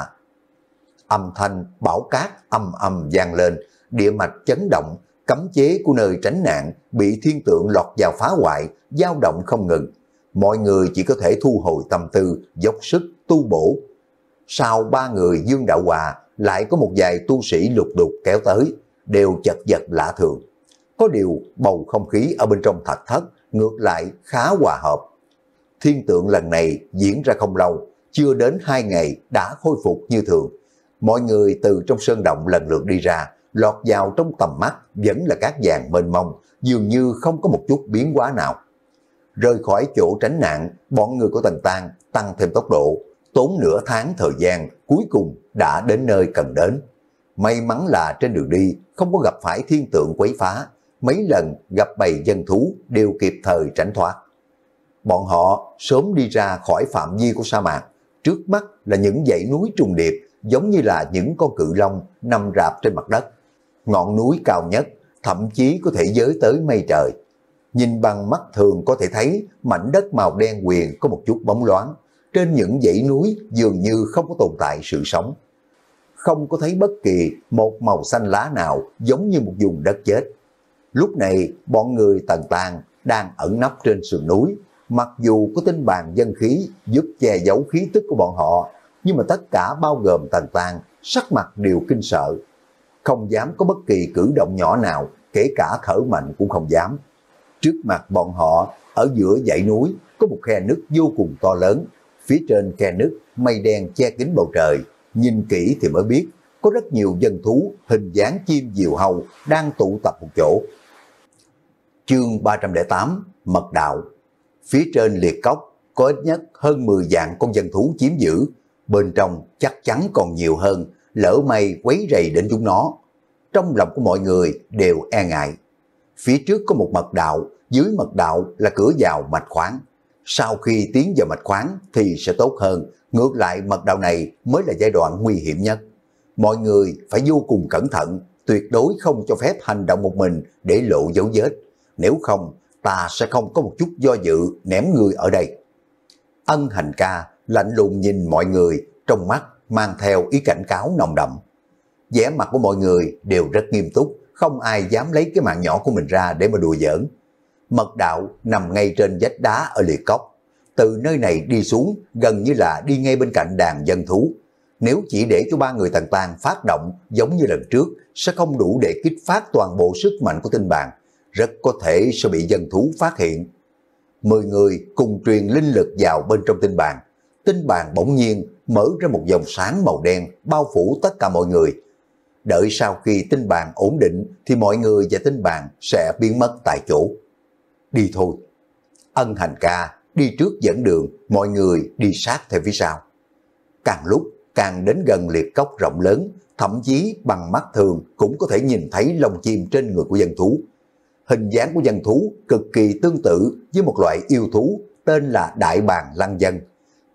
Speaker 1: Âm thanh bão cát âm âm vang lên, địa mạch chấn động, cấm chế của nơi tránh nạn bị thiên tượng lọt vào phá hoại, dao động không ngừng. Mọi người chỉ có thể thu hồi tâm tư, dốc sức tu bổ. Sau ba người Dương Đạo Hòa, lại có một vài tu sĩ lục đục kéo tới, đều chật vật lạ thường. Có điều bầu không khí ở bên trong thạch thất ngược lại khá hòa hợp. Thiên tượng lần này diễn ra không lâu, chưa đến hai ngày đã khôi phục như thường. Mọi người từ trong sơn động lần lượt đi ra, lọt vào trong tầm mắt vẫn là cát vàng mênh mông, dường như không có một chút biến hóa nào. Rời khỏi chỗ tránh nạn, bọn người của Tần Tang tăng thêm tốc độ, tốn nửa tháng thời gian, cuối cùng đã đến nơi cần đến. May mắn là trên đường đi không có gặp phải thiên tượng quấy phá, mấy lần gặp bầy dân thú đều kịp thời tránh thoát. Bọn họ sớm đi ra khỏi phạm vi của sa mạc, trước mắt là những dãy núi trùng điệp, giống như là những con cự long nằm rạp trên mặt đất. Ngọn núi cao nhất thậm chí có thể giới tới mây trời. Nhìn bằng mắt thường có thể thấy mảnh đất màu đen huyền có một chút bóng loáng. Trên những dãy núi dường như không có tồn tại sự sống. Không có thấy bất kỳ một màu xanh lá nào, giống như một vùng đất chết. Lúc này bọn người Tần Tang đang ẩn nấp trên sườn núi. Mặc dù có tinh bàn dân khí giúp che giấu khí tức của bọn họ, nhưng mà tất cả bao gồm Tần Tang, sắc mặt đều kinh sợ. Không dám có bất kỳ cử động nhỏ nào, kể cả thở mạnh cũng không dám. Trước mặt bọn họ, ở giữa dãy núi, có một khe nứt vô cùng to lớn. Phía trên khe nứt, mây đen che kín bầu trời. Nhìn kỹ thì mới biết, có rất nhiều dân thú hình dáng chim diều hâu đang tụ tập một chỗ. Chương ba trăm lẻ tám, Mật Đạo. Phía trên liệt cốc có ít nhất hơn mười vạn con dân thú chiếm giữ. Bên trong chắc chắn còn nhiều hơn, lỡ may quấy rầy đến chúng nó. Trong lòng của mọi người đều e ngại. Phía trước có một mật đạo, dưới mật đạo là cửa vào mạch khoáng. Sau khi tiến vào mạch khoáng thì sẽ tốt hơn, ngược lại mật đạo này mới là giai đoạn nguy hiểm nhất. Mọi người phải vô cùng cẩn thận, tuyệt đối không cho phép hành động một mình để lộ dấu vết. Nếu không, ta sẽ không có một chút do dự ném người ở đây. Ân Hành Ca lạnh lùng nhìn mọi người, trong mắt mang theo ý cảnh cáo nồng đậm. Vẻ mặt của mọi người đều rất nghiêm túc, không ai dám lấy cái mạng nhỏ của mình ra để mà đùa giỡn. Mật đạo nằm ngay trên vách đá ở liệt cốc. Từ nơi này đi xuống gần như là đi ngay bên cạnh đàn dân thú. Nếu chỉ để cho ba người Tần Tang phát động giống như lần trước, sẽ không đủ để kích phát toàn bộ sức mạnh của tinh bàn, rất có thể sẽ bị dân thú phát hiện. Mười người cùng truyền linh lực vào bên trong tinh bàn. Tinh bàn bỗng nhiên mở ra một dòng sáng màu đen bao phủ tất cả mọi người. Đợi sau khi tinh bàn ổn định thì mọi người và tinh bàn sẽ biến mất tại chỗ. Đi thôi. Ân Hành Ca đi trước dẫn đường, mọi người đi sát theo phía sau. Càng lúc càng đến gần liệt cốc rộng lớn, thậm chí bằng mắt thường cũng có thể nhìn thấy lông chim trên người của dân thú. Hình dáng của dân thú cực kỳ tương tự với một loại yêu thú tên là Đại Bàng Lăng Dân.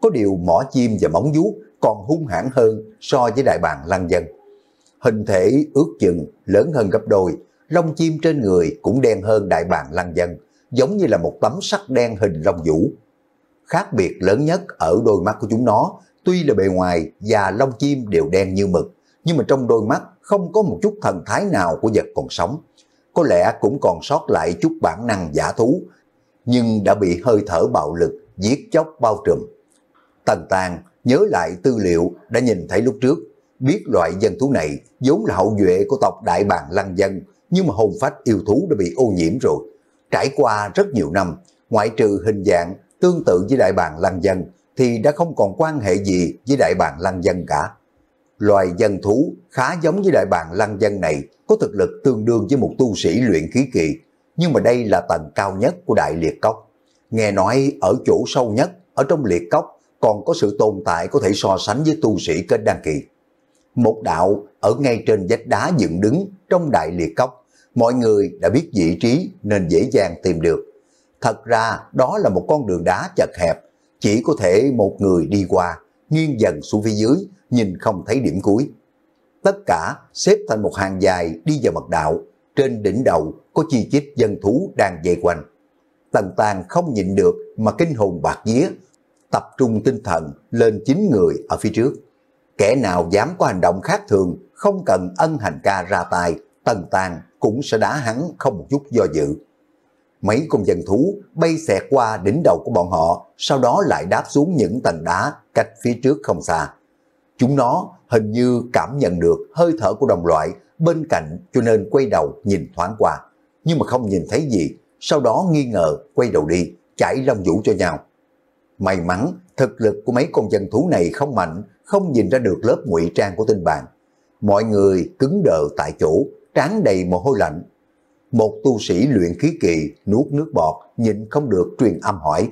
Speaker 1: có điều mỏ chim và móng vuốt còn hung hãn hơn so với đại bàng lăng dân. Hình thể ước chừng lớn hơn gấp đôi, lông chim trên người cũng đen hơn đại bàng lăng dân, giống như là một tấm sắt đen hình lông vũ. Khác biệt lớn nhất ở đôi mắt của chúng nó, tuy là bề ngoài và lông chim đều đen như mực, nhưng mà trong đôi mắt không có một chút thần thái nào của vật còn sống. Có lẽ cũng còn sót lại chút bản năng dã thú, nhưng đã bị hơi thở bạo lực, giết chóc bao trùm. Tần Tàng nhớ lại tư liệu đã nhìn thấy lúc trước, biết loại dân thú này vốn là hậu duệ của tộc đại bàng lăng dân, nhưng mà hồn phách yêu thú đã bị ô nhiễm rồi. Trải qua rất nhiều năm, ngoại trừ hình dạng tương tự với đại bàng lăng dân, thì đã không còn quan hệ gì với đại bàng lăng dân cả. Loài dân thú khá giống với đại bàng lăng dân này có thực lực tương đương với một tu sĩ luyện khí kỳ, nhưng mà đây là tầng cao nhất của đại liệt cốc. Nghe nói ở chỗ sâu nhất, ở trong liệt cốc còn có sự tồn tại có thể so sánh với tu sĩ kết đan kỳ. Một đạo ở ngay trên vách đá dựng đứng trong đại liệt cốc, mọi người đã biết vị trí nên dễ dàng tìm được. Thật ra đó là một con đường đá chật hẹp, chỉ có thể một người đi qua, nghiêng dần xuống phía dưới, nhìn không thấy điểm cuối. Tất cả xếp thành một hàng dài đi vào mật đạo, trên đỉnh đầu có chi chít dân thú đang vây quanh. Tần Tàng không nhịn được mà kinh hồn bạt vía, tập trung tinh thần lên chín người ở phía trước. Kẻ nào dám có hành động khác thường, không cần Ân Hành Ca ra tay, Tần Tàng cũng sẽ đá hắn không một chút do dự. Mấy con dân thú bay xẹt qua đỉnh đầu của bọn họ, sau đó lại đáp xuống những tầng đá cách phía trước không xa. Chúng nó hình như cảm nhận được hơi thở của đồng loại bên cạnh, cho nên quay đầu nhìn thoáng qua, nhưng mà không nhìn thấy gì, sau đó nghi ngờ quay đầu đi, chải lông vũ cho nhau. May mắn thực lực của mấy con dân thú này không mạnh, không nhìn ra được lớp ngụy trang của tinh bàn. Mọi người cứng đờ tại chỗ, trán đầy mồ hôi lạnh. Một tu sĩ luyện khí kỳ nuốt nước bọt, nhịn không được truyền âm hỏi: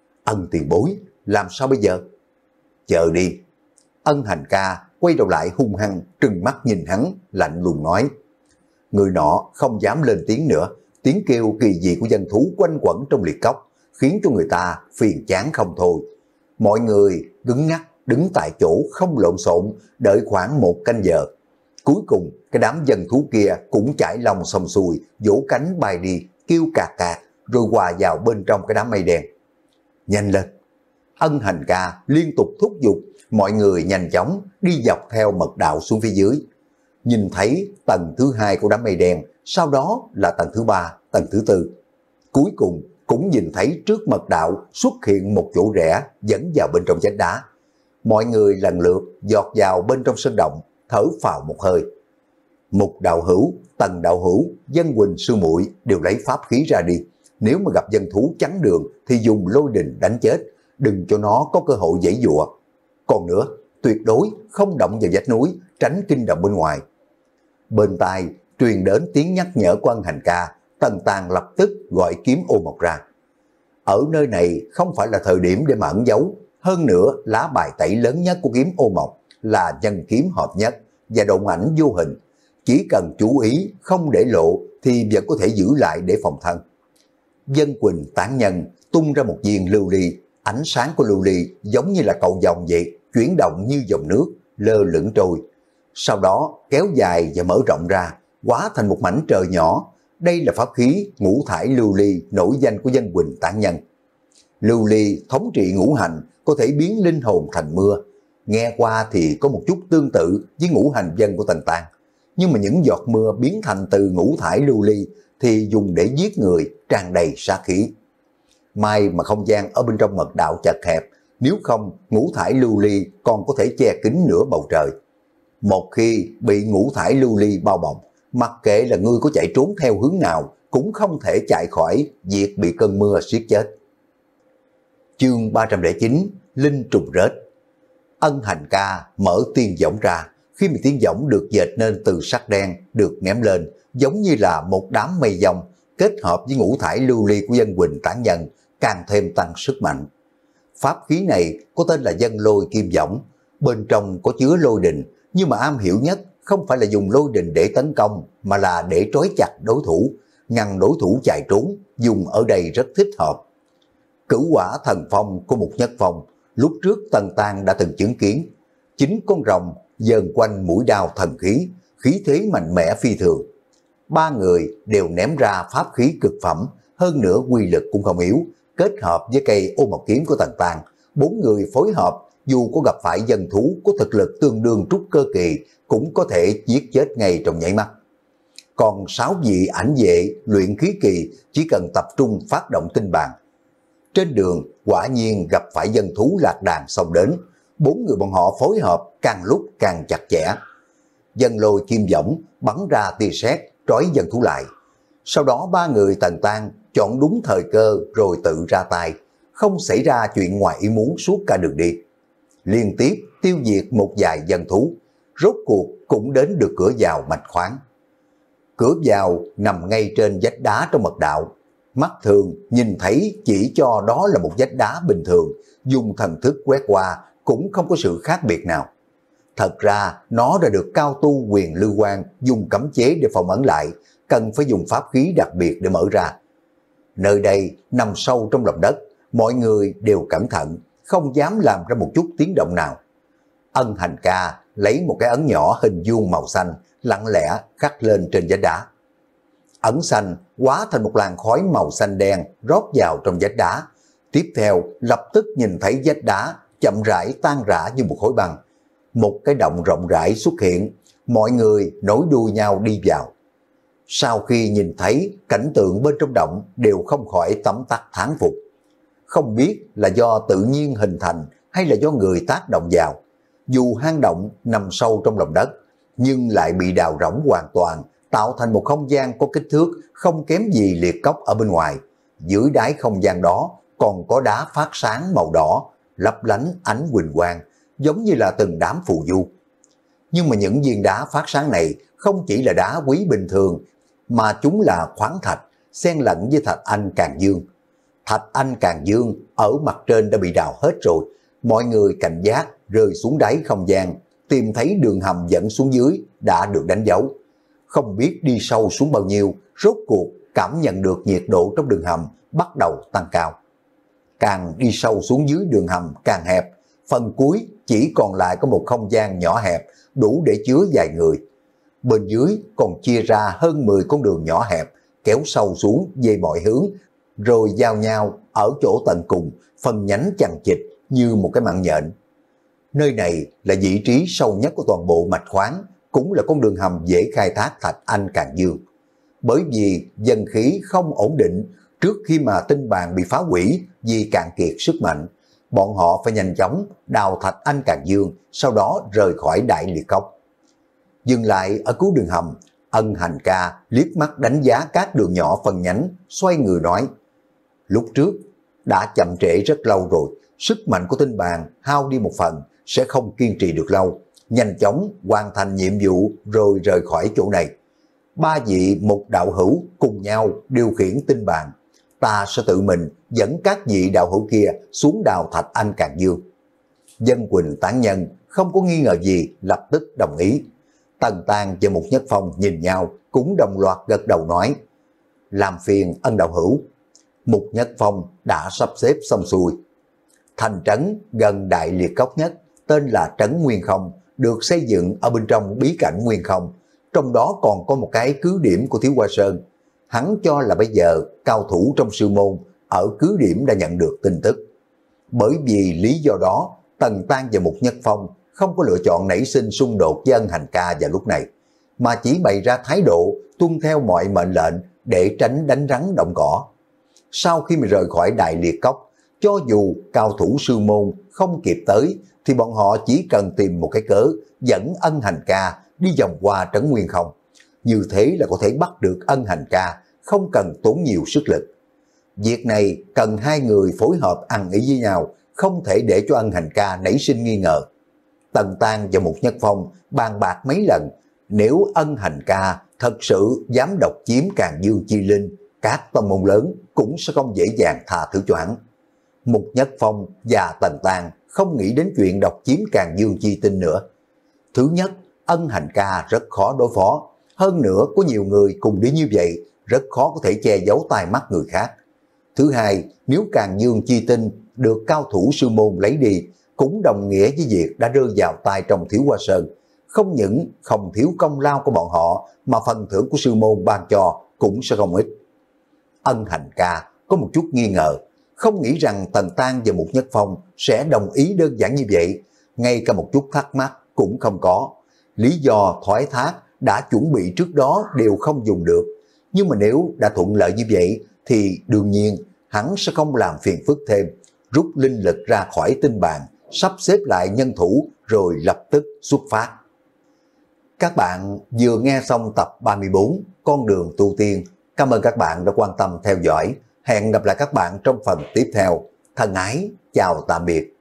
Speaker 1: Ân tiền bối, làm sao bây giờ? Chờ đi. Ân Hành Ca quay đầu lại hung hăng, trừng mắt nhìn hắn, lạnh lùng nói. Người nọ không dám lên tiếng nữa, tiếng kêu kỳ dị của dân thú quanh quẩn trong liệt cốc, khiến cho người ta phiền chán không thôi. Mọi người cứng ngắc đứng tại chỗ không lộn xộn, đợi khoảng một canh giờ. Cuối cùng cái đám dân thú kia cũng chải lòng xong xuôi, vỗ cánh bay đi, kêu cạc cạc, rồi hòa vào bên trong cái đám mây đen. Nhanh lên! Ân Hành Ca liên tục thúc giục, mọi người nhanh chóng đi dọc theo mật đạo xuống phía dưới. Nhìn thấy tầng thứ hai của đám mây đen, sau đó là tầng thứ ba, tầng thứ tư. Cuối cùng cũng nhìn thấy trước mật đạo xuất hiện một chỗ rẽ dẫn vào bên trong vách đá. Mọi người lần lượt giọt vào bên trong sơn động, thở phào một hơi. Mục đạo hữu, Tần đạo hữu, Dân Quỳnh sư muội đều lấy pháp khí ra đi. Nếu mà gặp dân thú chắn đường thì dùng lôi đình đánh chết, đừng cho nó có cơ hội giãy giụa. Còn nữa, tuyệt đối không động vào vách núi, tránh kinh động bên ngoài. Bên tai truyền đến tiếng nhắc nhở của Ân Hành Ca, Tần Tàng lập tức gọi kiếm ô mộc ra. Ở nơi này không phải là thời điểm để mà ẩn giấu, hơn nữa lá bài tẩy lớn nhất của kiếm ô mộc là nhân kiếm hợp nhất và động ảnh vô hình. Chỉ cần chú ý không để lộ thì vẫn có thể giữ lại để phòng thân. Dân Quỳnh tán nhân tung ra một viên lưu ly, ánh sáng của lưu ly giống như là cầu vồng vậy, chuyển động như dòng nước, lơ lửng trôi. Sau đó kéo dài và mở rộng ra, hóa thành một mảnh trời nhỏ. Đây là pháp khí ngũ thải lưu ly nổi danh của Dân Quỳnh tán nhân. Lưu ly thống trị ngũ hành, có thể biến linh hồn thành mưa. Nghe qua thì có một chút tương tự với ngũ hành dân của Tần Tàng. Nhưng mà những giọt mưa biến thành từ ngũ thải lưu ly thì dùng để giết người, tràn đầy sát khí. May mà không gian ở bên trong mật đạo chật hẹp, nếu không ngũ thải lưu ly còn có thể che kín nửa bầu trời. Một khi bị ngũ thải lưu ly bao bọc, mặc kệ là ngươi có chạy trốn theo hướng nào cũng không thể chạy khỏi việc bị cơn mưa siết chết. Chương ba trăm lẻ chín, Linh trùng rết. Ân Hành Ca mở tiên võng ra, khi mà tiên võng được dệt nên từ sắt đen được ném lên, giống như là một đám mây dòng kết hợp với ngũ thải lưu ly của Dân Quỳnh tán nhân, càng thêm tăng sức mạnh. Pháp khí này có tên là Dân Lôi Kim Võng, bên trong có chứa lôi đình, nhưng mà am hiểu nhất không phải là dùng lôi đình để tấn công, mà là để trói chặt đối thủ, ngăn đối thủ chạy trốn, dùng ở đây rất thích hợp. Cửu quả thần phong của Mục Nhất Phong lúc trước Tần Tang đã từng chứng kiến. Chính con rồng dần quanh mũi đao thần khí, khí thế mạnh mẽ phi thường. Ba người đều ném ra pháp khí cực phẩm, hơn nữa quy lực cũng không yếu, kết hợp với cây ô mộc kiếm của Tần Tang, bốn người phối hợp, dù có gặp phải dân thú có thực lực tương đương trúc cơ kỳ, cũng có thể giết chết ngay trong nháy mắt. Còn sáu vị ảnh vệ luyện khí kỳ chỉ cần tập trung phát động tinh bàn. Trên đường quả nhiên gặp phải dân thú lạc đàn xông đến, bốn người bọn họ phối hợp càng lúc càng chặt chẽ. Dân lôi kim võng bắn ra tia sét trói dân thú lại. Sau đó ba người Tần Tang chọn đúng thời cơ rồi tự ra tay, không xảy ra chuyện ngoài ý muốn suốt cả đường đi. Liên tiếp tiêu diệt một vài dân thú, rốt cuộc cũng đến được cửa vào mạch khoáng. Cửa vào nằm ngay trên vách đá trong mật đạo. Mắt thường nhìn thấy chỉ cho đó là một vách đá bình thường, dùng thần thức quét qua cũng không có sự khác biệt nào. Thật ra nó đã được cao tu Quyền Lưu Quang dùng cấm chế để phòng ấn lại, cần phải dùng pháp khí đặc biệt để mở ra. Nơi đây nằm sâu trong lòng đất, mọi người đều cẩn thận, không dám làm ra một chút tiếng động nào. Ân Hành Ca lấy một cái ấn nhỏ hình vuông màu xanh, lặng lẽ khắc lên trên vách đá. Ấn xanh hóa thành một làn khói màu xanh đen rót vào trong vách đá. Tiếp theo lập tức nhìn thấy vách đá chậm rãi tan rã như một khối băng. Một cái động rộng rãi xuất hiện, mọi người nối đuôi nhau đi vào. Sau khi nhìn thấy cảnh tượng bên trong động đều không khỏi tấm tắc thán phục. Không biết là do tự nhiên hình thành hay là do người tác động vào. Dù hang động nằm sâu trong lòng đất, nhưng lại bị đào rỗng hoàn toàn, tạo thành một không gian có kích thước không kém gì liệt cốc ở bên ngoài. Dưới đáy không gian đó còn có đá phát sáng màu đỏ, lấp lánh ánh huỳnh quang, giống như là từng đám phù du. Nhưng mà những viên đá phát sáng này không chỉ là đá quý bình thường, mà chúng là khoáng thạch, xen lẫn với thạch anh Càn Dương. Thạch anh Càn Dương ở mặt trên đã bị đào hết rồi, mọi người cảnh giác rơi xuống đáy không gian, tìm thấy đường hầm dẫn xuống dưới đã được đánh dấu. Không biết đi sâu xuống bao nhiêu, rốt cuộc cảm nhận được nhiệt độ trong đường hầm bắt đầu tăng cao. Càng đi sâu xuống dưới đường hầm càng hẹp, phần cuối chỉ còn lại có một không gian nhỏ hẹp, đủ để chứa vài người. Bên dưới còn chia ra hơn mười con đường nhỏ hẹp, kéo sâu xuống về mọi hướng, rồi giao nhau ở chỗ tận cùng, phần nhánh chằng chịt như một cái mạng nhện. Nơi này là vị trí sâu nhất của toàn bộ mạch khoáng, cũng là con đường hầm dễ khai thác thạch anh Càn Dương. Bởi vì dân khí không ổn định, trước khi mà tinh bàn bị phá hủy vì cạn kiệt sức mạnh, bọn họ phải nhanh chóng đào thạch anh Càn Dương, sau đó rời khỏi đại liệt cốc. Dừng lại ở cuối đường hầm, Ân Hành Ca liếc mắt đánh giá các đường nhỏ phần nhánh, xoay người nói: lúc trước đã chậm trễ rất lâu rồi, sức mạnh của tinh bàn hao đi một phần, sẽ không kiên trì được lâu, nhanh chóng hoàn thành nhiệm vụ rồi rời khỏi chỗ này. Ba vị một đạo hữu cùng nhau điều khiển tinh bàn, ta sẽ tự mình dẫn các vị đạo hữu kia xuống đào thạch anh Càn Dương. Dân Quỳnh tán nhân không có nghi ngờ gì, lập tức đồng ý. Tần Tang và Mục Nhất Phong nhìn nhau cũng đồng loạt gật đầu nói: làm phiền Ân đạo hữu. Mục Nhất Phong đã sắp xếp xong xuôi. Thành trấn gần đại liệt cốc nhất tên là Trấn Nguyên Không, được xây dựng ở bên trong bí cảnh Nguyên Không, trong đó còn có một cái cứ điểm của Thiếu Hoa Sơn. Hắn cho là bây giờ cao thủ trong sư môn ở cứ điểm đã nhận được tin tức. Bởi vì lý do đó, Tần Tang và Mục Nhất Phong không có lựa chọn nảy sinh xung đột với Ân Hành Ca vào lúc này, mà chỉ bày ra thái độ tuân theo mọi mệnh lệnh để tránh đánh rắn động cỏ. Sau khi mà rời khỏi đại liệt cốc, cho dù cao thủ sư môn không kịp tới, thì bọn họ chỉ cần tìm một cái cớ dẫn Ân Hành Ca đi vòng qua Trấn Nguyên Không. Như thế là có thể bắt được Ân Hành Ca, không cần tốn nhiều sức lực. Việc này cần hai người phối hợp ăn ý với nhau, không thể để cho Ân Hành Ca nảy sinh nghi ngờ. Tần Tang và Mục Nhất Phong bàn bạc mấy lần, nếu Ân Hành Ca thật sự dám độc chiếm Càn Dương chi linh, các tông môn lớn cũng sẽ không dễ dàng tha thứ cho hắn. Mục Nhất Phong và Tần Tang không nghĩ đến chuyện độc chiếm Càn Dương chi tinh nữa. Thứ nhất, Ân Hành Ca rất khó đối phó, hơn nữa có nhiều người cùng đi như vậy, rất khó có thể che giấu tai mắt người khác. Thứ hai, nếu Càn Dương chi tinh được cao thủ sư môn lấy đi, cũng đồng nghĩa với việc đã rơi vào tay trong Thiếu Hoa Sơn. Không những không thiếu công lao của bọn họ, mà phần thưởng của sư môn ban cho cũng sẽ không ít. Ân Hành Ca có một chút nghi ngờ, không nghĩ rằng Tần Tan và Mục Nhất Phong sẽ đồng ý đơn giản như vậy, ngay cả một chút thắc mắc cũng không có. Lý do thoái thác đã chuẩn bị trước đó đều không dùng được, nhưng mà nếu đã thuận lợi như vậy thì đương nhiên hắn sẽ không làm phiền phức thêm, rút linh lực ra khỏi tinh bàn, sắp xếp lại nhân thủ rồi lập tức xuất phát. Các bạn vừa nghe xong tập ba mươi bốn Con đường tu tiên. Cảm ơn các bạn đã quan tâm theo dõi. Hẹn gặp lại các bạn trong phần tiếp theo. Thân ái, chào tạm biệt.